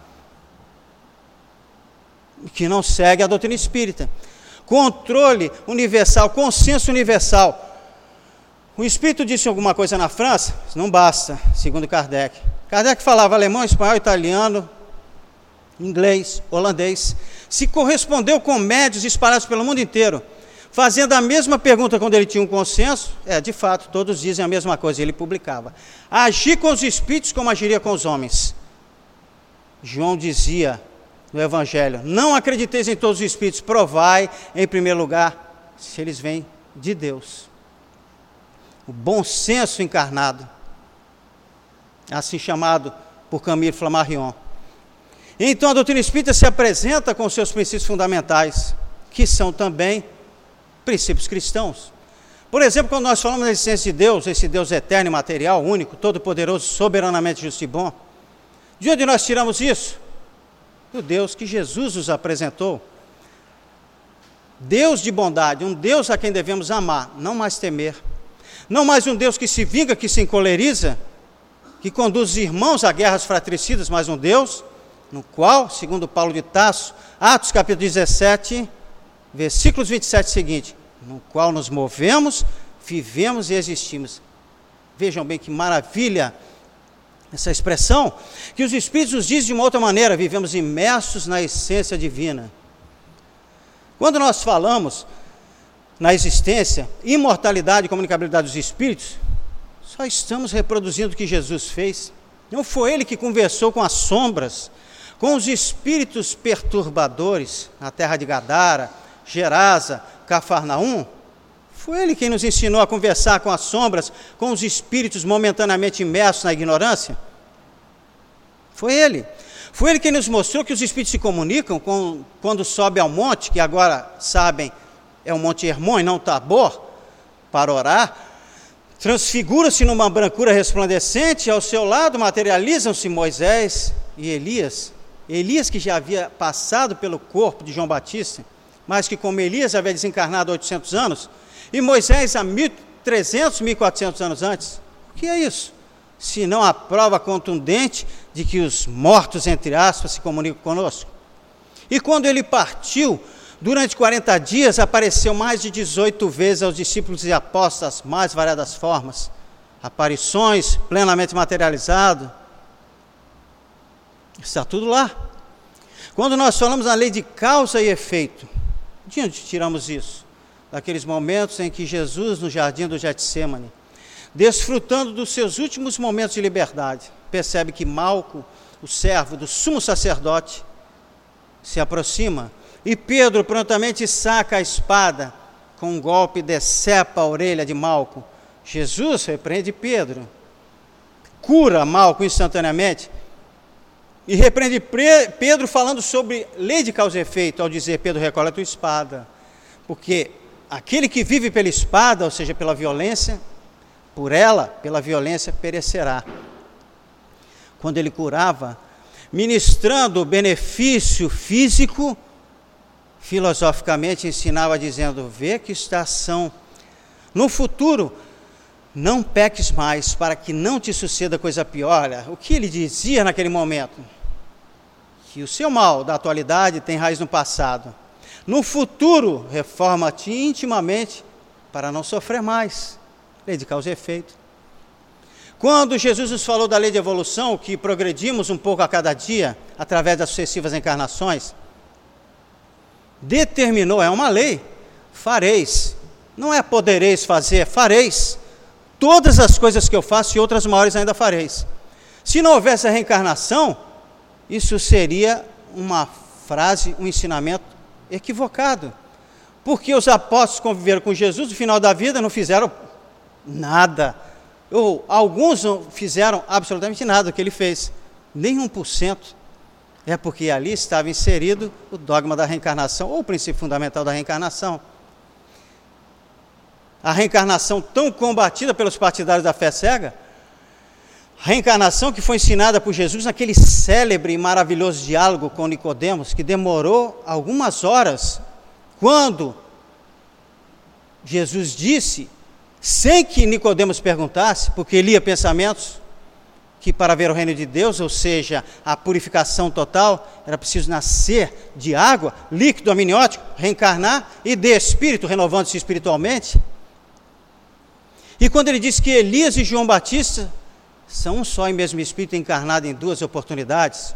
que não segue a doutrina espírita. Controle universal, consenso universal. O espírito disse alguma coisa na França, não basta, segundo Kardec. Kardec falava alemão, espanhol, italiano, inglês, holandês. Se correspondeu com médios espalhados pelo mundo inteiro, fazendo a mesma pergunta quando ele tinha um consenso. É, de fato, todos dizem a mesma coisa, ele publicava. Agir com os espíritos como agiria com os homens. João dizia no Evangelho, não acrediteis em todos os espíritos, provai, em primeiro lugar, se eles vêm de Deus. O bom senso encarnado, assim chamado por Camille Flammarion. Então a doutrina espírita se apresenta com seus princípios fundamentais, que são também princípios cristãos. Por exemplo, quando nós falamos da existência de Deus, esse Deus eterno, imaterial, único, todo-poderoso, soberanamente justo e bom, de onde nós tiramos isso? Do Deus que Jesus nos apresentou. Deus de bondade, um Deus a quem devemos amar, não mais temer. Não mais um Deus que se vinga, que se encoleriza, que conduz os irmãos a guerras fratricidas, mas um Deus no qual, segundo Paulo de Tarso, Atos capítulo dezessete, versículos vinte e sete seguinte, no qual nos movemos, vivemos e existimos. Vejam bem que maravilha essa expressão, que os Espíritos nos dizem de uma outra maneira, vivemos imersos na essência divina. Quando nós falamos na existência, imortalidade e comunicabilidade dos Espíritos, só estamos reproduzindo o que Jesus fez. Não foi Ele que conversou com as sombras, com os espíritos perturbadores na terra de Gadara, Gerasa, Cafarnaum. Foi Ele quem nos ensinou a conversar com as sombras, com os espíritos momentaneamente imersos na ignorância. Foi ele. Foi ele quem nos mostrou que os espíritos se comunicam com, quando sobe ao monte, que agora sabem é o Monte Hermon e não Tabor, para orar. Transfigura-se numa brancura resplandecente, ao seu lado materializam-se Moisés e Elias. Elias que já havia passado pelo corpo de João Batista, mas que como Elias havia desencarnado há oitocentos anos, e Moisés há mil e trezentos, mil e quatrocentos anos antes. O que é isso? Senão a prova contundente de que os mortos, entre aspas, se comunicam conosco. E quando ele partiu, durante quarenta dias, apareceu mais de dezoito vezes aos discípulos e apóstolos, das mais variadas formas, aparições plenamente materializadas. Está tudo lá. Quando nós falamos na lei de causa e efeito, de onde tiramos isso? Daqueles momentos em que Jesus, no jardim do Getsêmani, desfrutando dos seus últimos momentos de liberdade, percebe que Malco, o servo do sumo sacerdote, se aproxima, e Pedro prontamente saca a espada, com um golpe decepa a orelha de Malco. Jesus repreende Pedro, cura Malco instantaneamente, e repreende Pedro falando sobre lei de causa e efeito, ao dizer: Pedro, recolhe a tua espada, porque aquele que vive pela espada, ou seja, pela violência, por ela, pela violência, perecerá. Quando ele curava, ministrando o benefício físico, filosoficamente ensinava dizendo: vê que está ação. No futuro, não peques mais, para que não te suceda coisa pior. Olha, o que ele dizia naquele momento? Que o seu mal da atualidade tem raiz no passado. No futuro, reforma-te intimamente para não sofrer mais. Lei de causa e efeito. Quando Jesus nos falou da lei de evolução, que progredimos um pouco a cada dia, através das sucessivas encarnações, determinou, é uma lei, fareis. Não é podereis fazer, fareis. Todas as coisas que eu faço e outras maiores ainda fareis. Se não houvesse a reencarnação, isso seria uma frase, um ensinamento equivocado. Porque os apóstolos conviveram com Jesus, no final da vida não fizeram nada. Ou alguns não fizeram absolutamente nada do que ele fez. Nem um por cento. É porque ali estava inserido o dogma da reencarnação, ou o princípio fundamental da reencarnação. A reencarnação tão combatida pelos partidários da fé cega, a reencarnação que foi ensinada por Jesus naquele célebre e maravilhoso diálogo com Nicodemos, que demorou algumas horas, quando Jesus disse, sem que Nicodemos perguntasse, porque ele lia pensamentos, que para ver o reino de Deus, ou seja, a purificação total, era preciso nascer de água, líquido amniótico, reencarnar, e de espírito, renovando-se espiritualmente. E quando ele disse que Elias e João Batista são um só e mesmo espírito encarnado em duas oportunidades,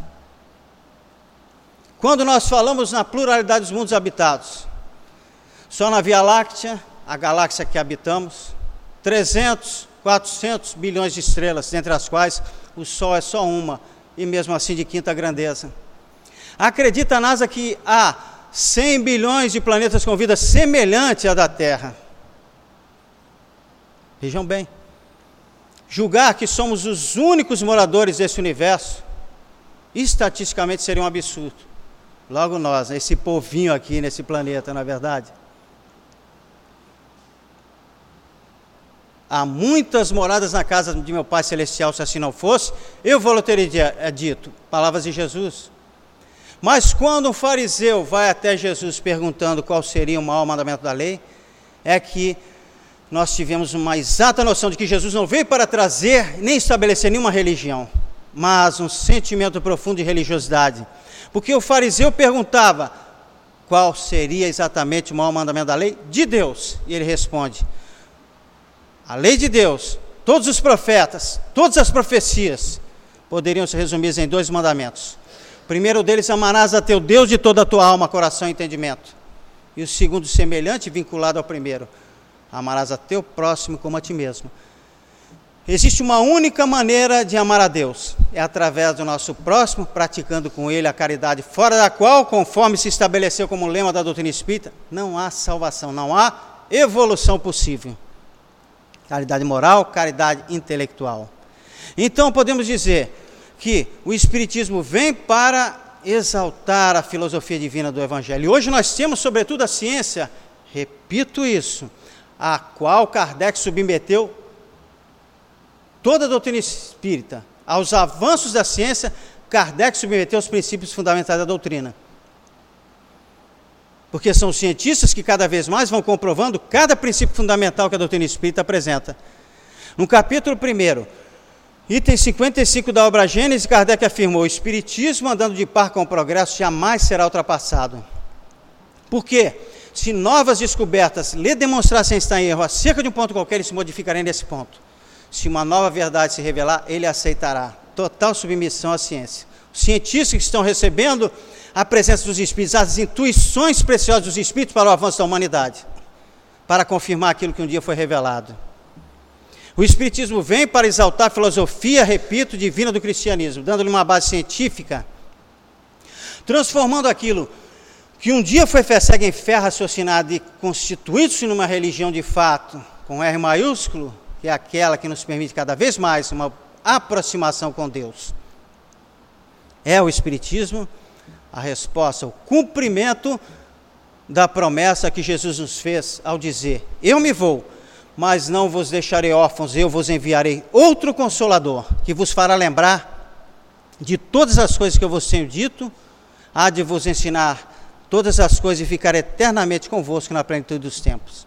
quando nós falamos na pluralidade dos mundos habitados, só na Via Láctea, a galáxia que habitamos, trezentos, quatrocentos bilhões de estrelas, entre as quais o Sol é só uma, e mesmo assim de quinta grandeza. Acredita a NASA que há cem bilhões de planetas com vida semelhante à da Terra. Vejam bem, julgar que somos os únicos moradores desse universo, estatisticamente seria um absurdo. Logo nós, esse povinho aqui nesse planeta, não é verdade? Há muitas moradas na casa de meu Pai Celestial, se assim não fosse, eu vou ter dito, palavras de Jesus. Mas quando um fariseu vai até Jesus perguntando qual seria o maior mandamento da lei, é que nós tivemos uma exata noção de que Jesus não veio para trazer nem estabelecer nenhuma religião, mas um sentimento profundo de religiosidade. Porque o fariseu perguntava qual seria exatamente o maior mandamento da lei de Deus, e ele responde: a lei de Deus, todos os profetas, todas as profecias poderiam ser resumidas em dois mandamentos. O primeiro deles: amarás a teu Deus de toda a tua alma, coração e entendimento. E o segundo, semelhante, vinculado ao primeiro: amarás a teu próximo como a ti mesmo. Existe uma única maneira de amar a Deus, é através do nosso próximo, praticando com ele a caridade, fora da qual, conforme se estabeleceu como lema da doutrina espírita, não há salvação, não há evolução possível. Caridade moral, caridade intelectual. Então podemos dizer que o Espiritismo vem para exaltar a filosofia divina do Evangelho. E hoje nós temos, sobretudo, a ciência, repito isso, a qual Kardec submeteu toda a doutrina espírita. Aos avanços da ciência, Kardec submeteu os princípios fundamentais da doutrina. Porque são os cientistas que cada vez mais vão comprovando cada princípio fundamental que a doutrina espírita apresenta. No capítulo primeiro, item cinquenta e cinco da obra Gênesis, Kardec afirmou: o Espiritismo, andando de par com o progresso, jamais será ultrapassado. Por quê? Se novas descobertas lhe demonstrassem estar em erro acerca de um ponto qualquer, ele se modificará nesse ponto. Se uma nova verdade se revelar, ele aceitará. Total submissão à ciência. Os cientistas que estão recebendo a presença dos Espíritos, as intuições preciosas dos Espíritos para o avanço da humanidade, para confirmar aquilo que um dia foi revelado. O Espiritismo vem para exaltar a filosofia, repito, divina do cristianismo, dando-lhe uma base científica, transformando aquilo que um dia foi fé cega em fé raciocinada e constituindo-se numa religião de fato, com R maiúsculo, que é aquela que nos permite cada vez mais uma aproximação com Deus. É o Espiritismo a resposta, o cumprimento da promessa que Jesus nos fez ao dizer: eu me vou, mas não vos deixarei órfãos, eu vos enviarei outro Consolador, que vos fará lembrar de todas as coisas que eu vos tenho dito, há de vos ensinar todas as coisas e ficar eternamente convosco na plenitude dos tempos.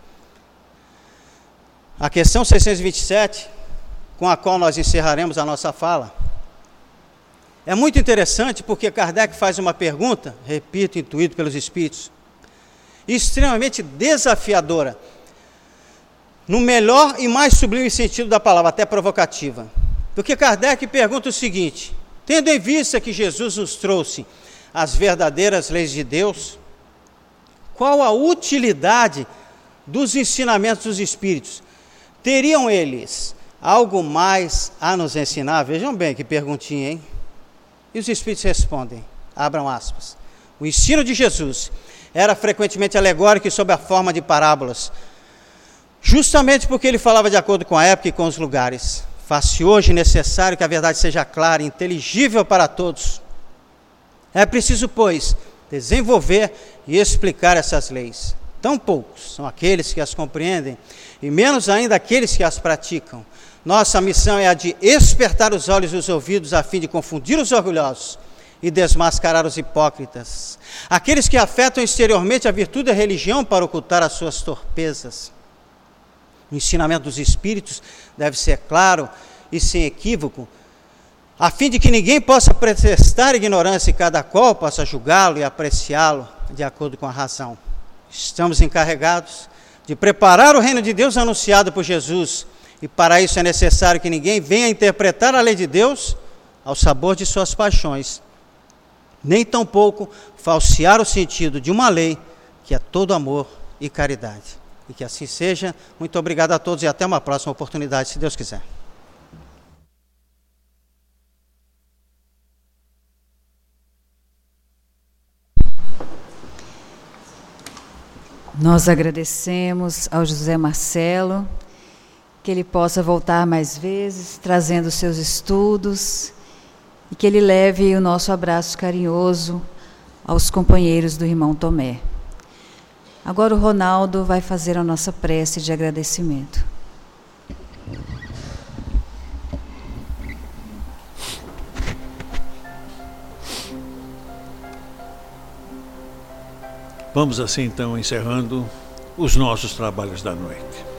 A questão seiscentos e vinte e sete, com a qual nós encerraremos a nossa fala, é muito interessante porque Kardec faz uma pergunta, repito, intuído pelos Espíritos, extremamente desafiadora, no melhor e mais sublime sentido da palavra, até provocativa. Porque Kardec pergunta o seguinte: tendo em vista que Jesus nos trouxe as verdadeiras leis de Deus, qual a utilidade dos ensinamentos dos Espíritos? Teriam eles algo mais a nos ensinar? Vejam bem que perguntinha, hein? E os Espíritos respondem, abram aspas: o ensino de Jesus era frequentemente alegórico e sob a forma de parábolas, justamente porque ele falava de acordo com a época e com os lugares. Faz-se hoje necessário que a verdade seja clara e inteligível para todos. É preciso, pois, desenvolver e explicar essas leis. Tão poucos são aqueles que as compreendem, e menos ainda aqueles que as praticam. Nossa missão é a de espertar os olhos e os ouvidos, a fim de confundir os orgulhosos e desmascarar os hipócritas, aqueles que afetam exteriormente a virtude e a religião para ocultar as suas torpezas. O ensinamento dos Espíritos deve ser claro e sem equívoco, a fim de que ninguém possa pretextar ignorância e cada qual possa julgá-lo e apreciá-lo de acordo com a razão. Estamos encarregados de preparar o reino de Deus anunciado por Jesus, e para isso é necessário que ninguém venha interpretar a lei de Deus ao sabor de suas paixões, nem tampouco falsear o sentido de uma lei que é todo amor e caridade. E que assim seja. Muito obrigado a todos e até uma próxima oportunidade, se Deus quiser. Nós agradecemos ao José Marcelo, que ele possa voltar mais vezes, trazendo seus estudos, e que ele leve o nosso abraço carinhoso aos companheiros do irmão Tomé. Agora o Ronaldo vai fazer a nossa prece de agradecimento. Vamos assim então encerrando os nossos trabalhos da noite.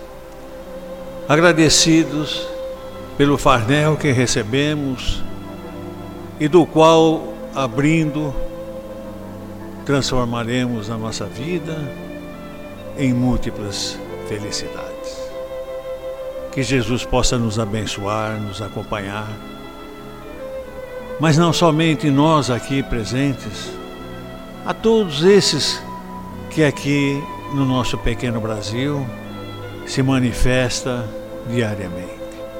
Agradecidos pelo farnel que recebemos e do qual, abrindo, transformaremos a nossa vida em múltiplas felicidades. Que Jesus possa nos abençoar, nos acompanhar, mas não somente nós aqui presentes, a todos esses que aqui no nosso pequeno Brasil se manifesta diariamente.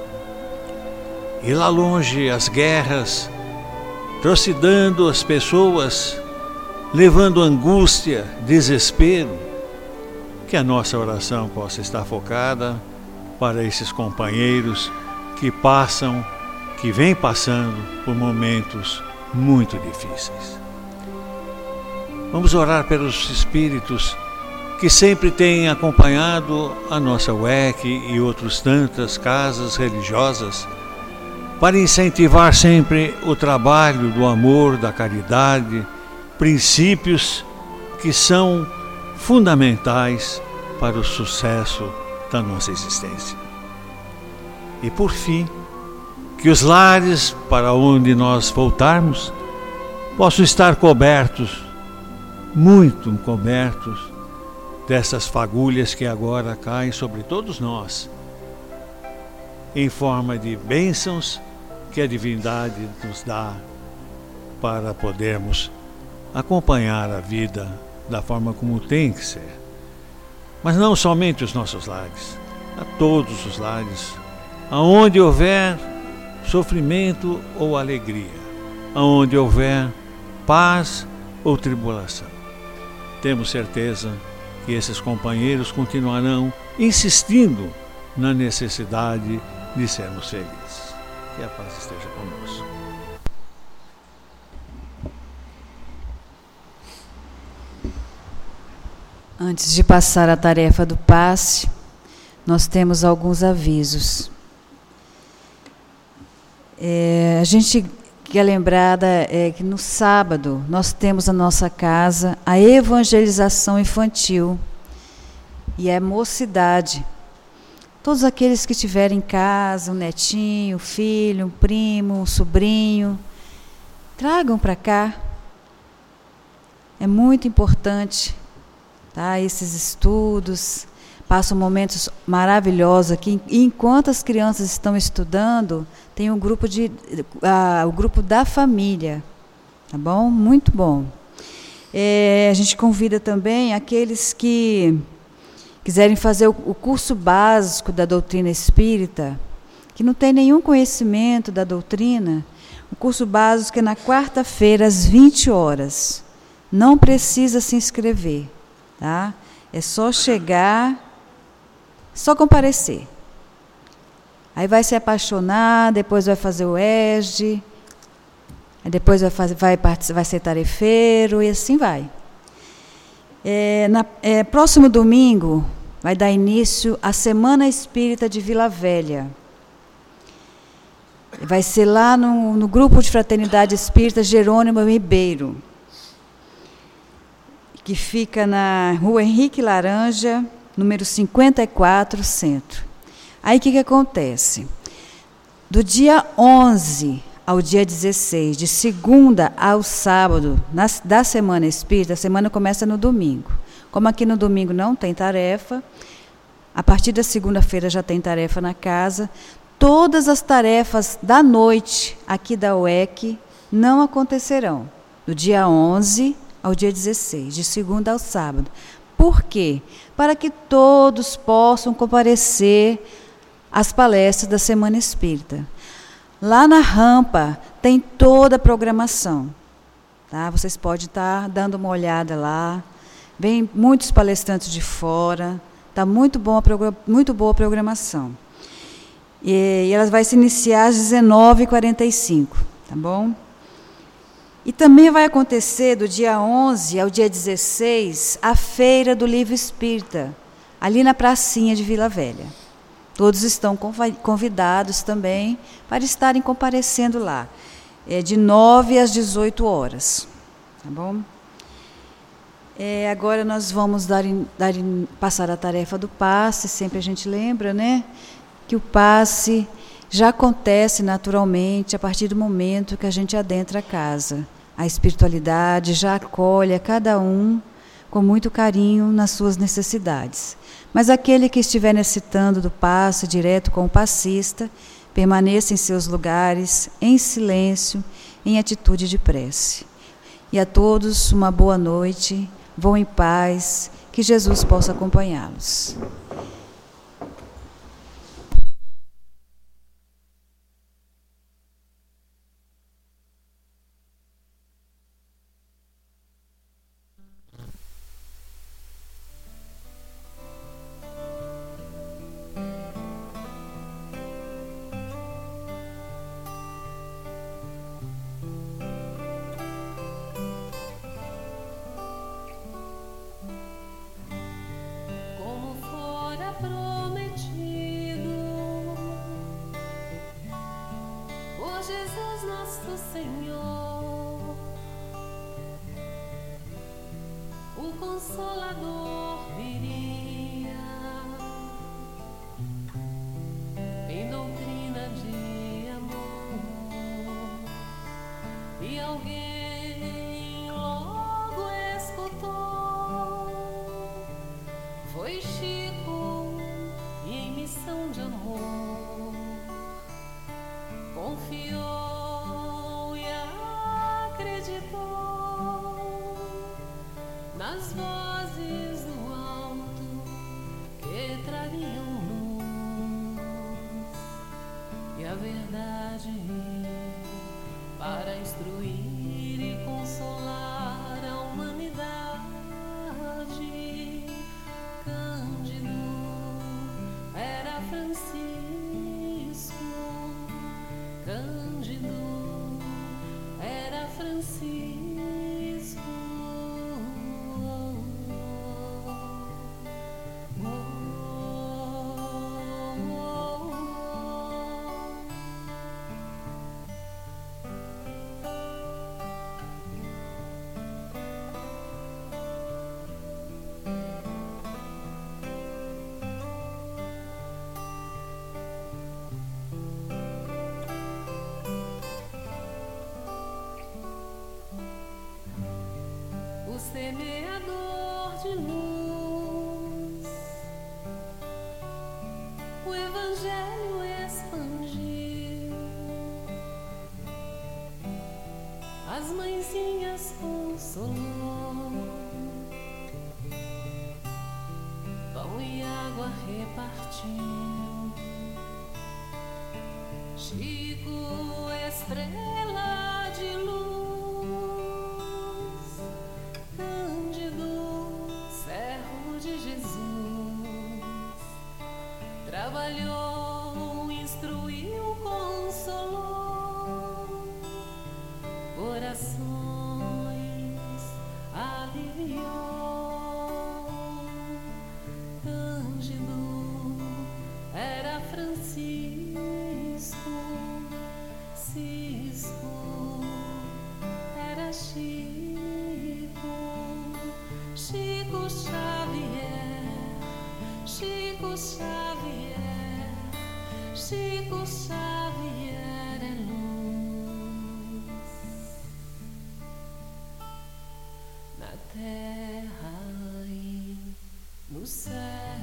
E lá longe as guerras, trucidando as pessoas, levando angústia, desespero, que a nossa oração possa estar focada para esses companheiros que passam que vem passando por momentos muito difíceis. Vamos orar pelos espíritos que sempre têm acompanhado a nossa U E C e outras tantas casas religiosas para incentivar sempre o trabalho do amor, da caridade, princípios que são fundamentais para o sucesso da nossa existência. E por fim, que os lares para onde nós voltarmos possam estar cobertos, muito cobertos, dessas fagulhas que agora caem sobre todos nós, em forma de bênçãos que a divindade nos dá para podermos acompanhar a vida da forma como tem que ser. Mas não somente os nossos lares, a todos os lares, aonde houver sofrimento ou alegria, aonde houver paz ou tribulação. Temos certeza que esses companheiros continuarão insistindo na necessidade de sermos felizes. Que a paz esteja conosco. Antes de passar a tarefa do passe, nós temos alguns avisos. É, a gente quer lembrar é, que no sábado nós temos na nossa casa a evangelização infantil e a mocidade. Todos aqueles que tiverem em casa, um netinho, um filho, um primo, um sobrinho, tragam para cá. É muito importante, tá? Esses estudos, passam momentos maravilhosos aqui. E enquanto as crianças estão estudando, tem um grupo de, uh, o grupo da família, tá bom? Muito bom. É, a gente convida também aqueles que quiserem fazer o, o curso básico da doutrina espírita, que não tem nenhum conhecimento da doutrina. O curso básico é na quarta-feira, às vinte horas. Não precisa se inscrever, tá? É só chegar, só comparecer. Aí vai se apaixonar, depois vai fazer o E S D, aí depois vai, fazer, vai, vai ser tarefeiro, e assim vai. É, na, é, próximo domingo vai dar início à Semana Espírita de Vila Velha. Vai ser lá no, no Grupo de Fraternidade Espírita Jerônimo Ribeiro, que fica na Rua Henrique Laranja, número cinquenta e quatro, Centro. Aí o que, que acontece? Do dia onze ao dia dezesseis, de segunda ao sábado, na, da Semana Espírita, a semana começa no domingo. Como aqui no domingo não tem tarefa, a partir da segunda-feira já tem tarefa na casa. Todas as tarefas da noite aqui da U E C não acontecerão, do dia onze ao dia dezesseis, de segunda ao sábado. Por quê? Para que todos possam comparecer às palestras da Semana Espírita. Lá na rampa tem toda a programação, tá? Vocês podem estar dando uma olhada lá. Vem muitos palestrantes de fora, está muito bom, muito boa a programação. E, e ela vai se iniciar às dezenove e quarenta e cinco, tá bom? E também vai acontecer do dia onze ao dia dezesseis a Feira do Livro Espírita, ali na pracinha de Vila Velha. Todos estão convidados também para estarem comparecendo lá, é, de nove às dezoito horas, tá bom? É, agora nós vamos dar, dar, passar a tarefa do passe. Sempre a gente lembra, né, que o passe já acontece naturalmente a partir do momento que a gente adentra a casa. A espiritualidade já acolhe a cada um com muito carinho nas suas necessidades. Mas aquele que estiver necessitando do passe direto com o passista, permaneça em seus lugares, em silêncio, em atitude de prece. E a todos uma boa noite. Vão em paz, que Jesus possa acompanhá-los. rosto, Senhor, o Consolador viria em doutrina de amor, e alguém logo escutou. Foi Chico, e em missão de amor confiou e acreditou nas vozes do alto que trariam luz e a verdade para instruir e consolar a humanidade. Cândido era Francisco, Cândido era Francisco. O semeador de luz, o Evangelho expandiu, as mãezinhas consolou, pão e água repartiu. Chico, estrela de luz, de Jesus, trabalhou, instruiu, consolou, corações aliviou. Cândido era Francisco, Cisco era Chico, Chico Xavier, Chico Xavier, Chico Xavier é luz na terra e no céu.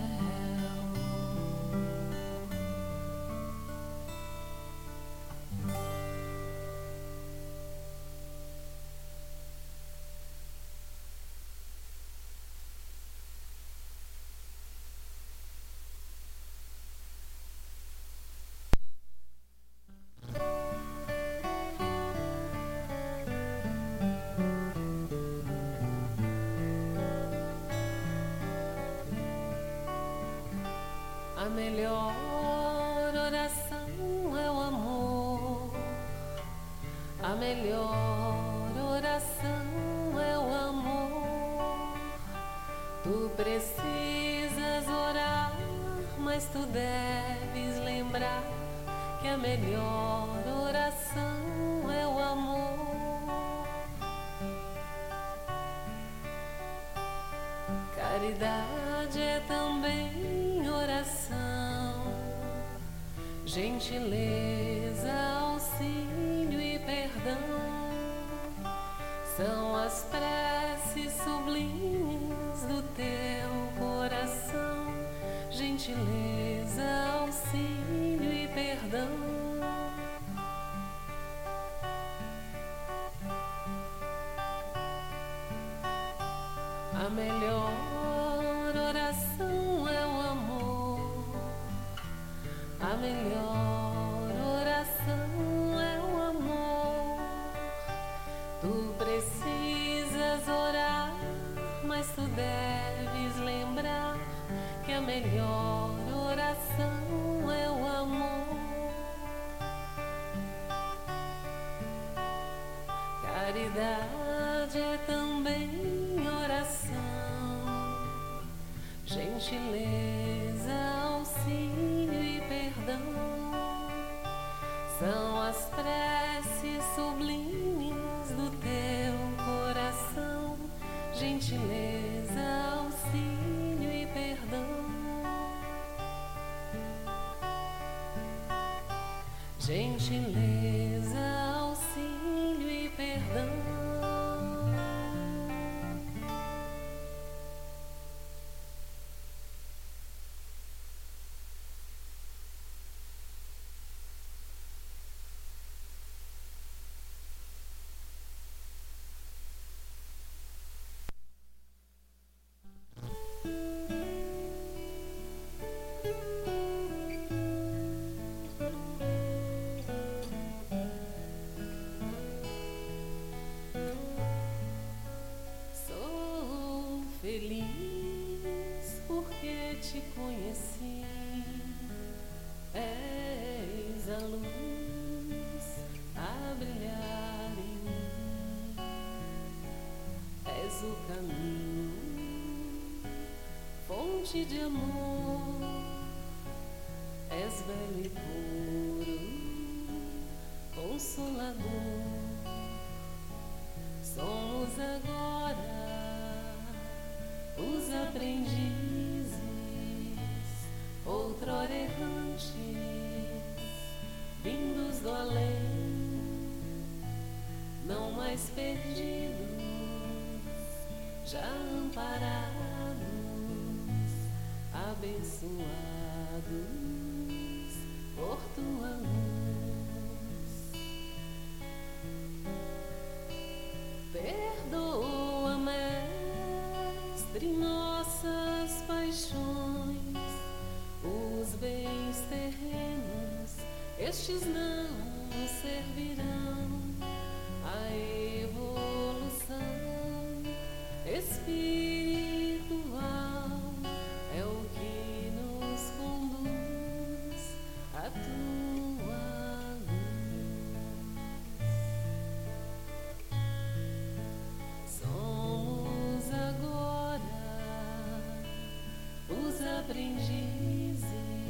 A melhor oração é o amor, a melhor oração é o amor. Tu precisas orar, mas tu deves lembrar que a melhor oração é o amor. Caridade é também oração, gentileza, auxílio e perdão são as preces sublimes do teu coração. Gentileza, auxílio e perdão. A melhor oração é o amor, a melhor oração é o amor. Tu precisas orar, mas tu deves lembrar que a melhor oração é o amor. Caridade é também oração, gentileza, auxílio e perdão são as preces sublimes do teu coração, gentileza, auxílio e perdão. Gentileza, auxílio e perdão. Feliz porque te conheci, és a luz a brilhar em mim, és o caminho, fonte de amor, és velho e puro, consolador. Somos agora os aprendizes, outrora errantes, vindos do além, não mais perdidos, já amparados, abençoados por tua luz. Perdoa, Mestre, nossas paixões, os bens terrenos, estes não servirão à evolução espiritual, é o que nos conduz à tua luz. Somos agora os aprendizes,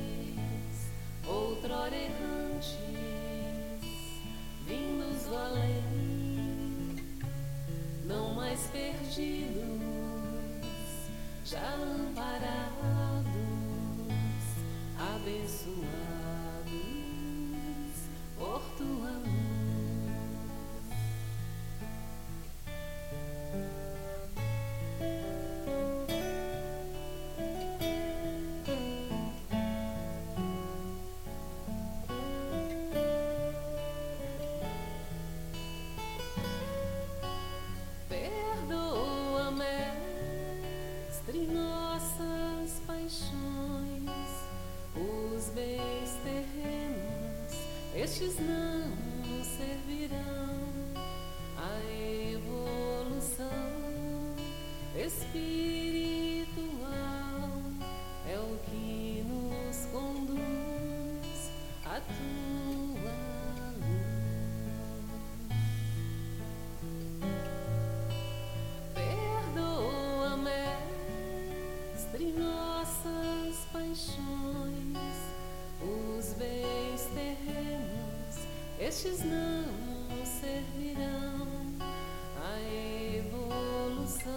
outrora errantes, vindos do além, não mais perdidos, já amparados, abençoados por tua luz. Perdoa, Mestre, nossas paixões, os bens terrenos, estes não servirão à evolução espiritual, é o que nos conduz à tua luz. Perdoa, Mestre, nossas paixões, os bens terrenos, estes não servirão à evolução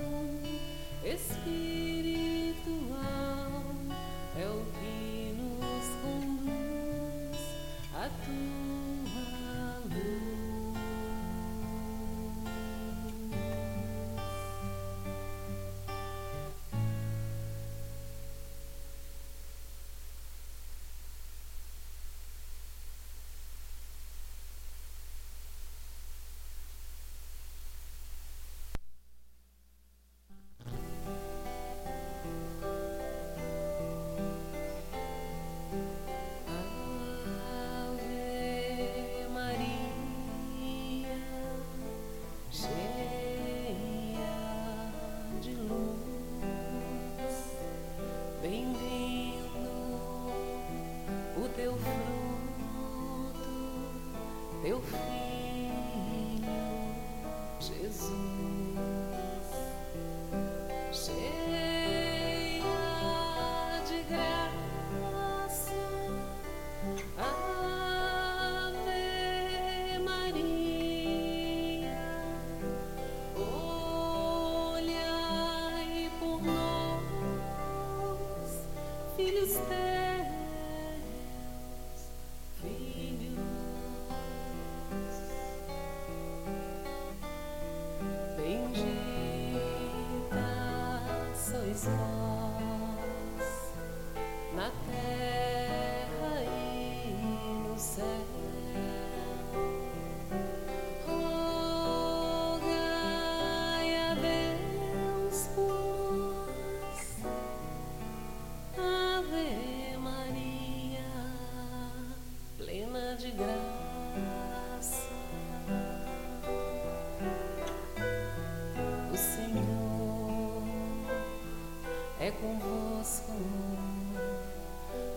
espiritual, é o que nos conduz à tua luz. Ave Maria, cheia de luz, bem-vindo o teu fruto, teu filho Jesus. Cheia de graça, Ave Maria.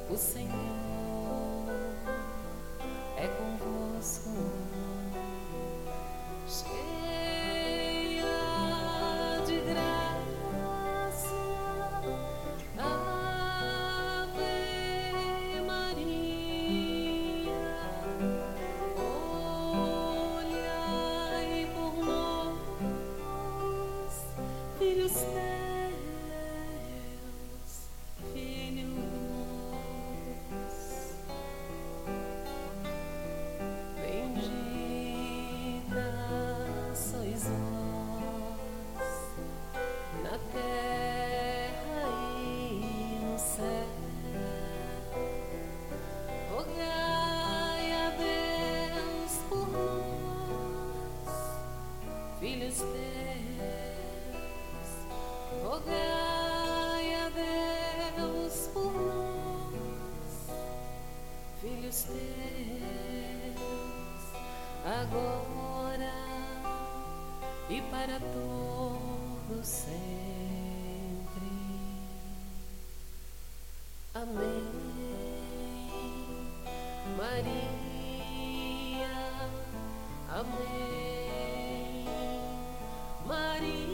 O Senhor é convosco, cheia de graça. Ave Maria, olhai por nós, filhos teus, filhos. Bendita sois vós na terra e no céu. Rogai a Deus por nós, filhos teus. Rogai a Deus por nós, filhos teus, agora e para todo sempre. Amém. Maria, amém. Maria.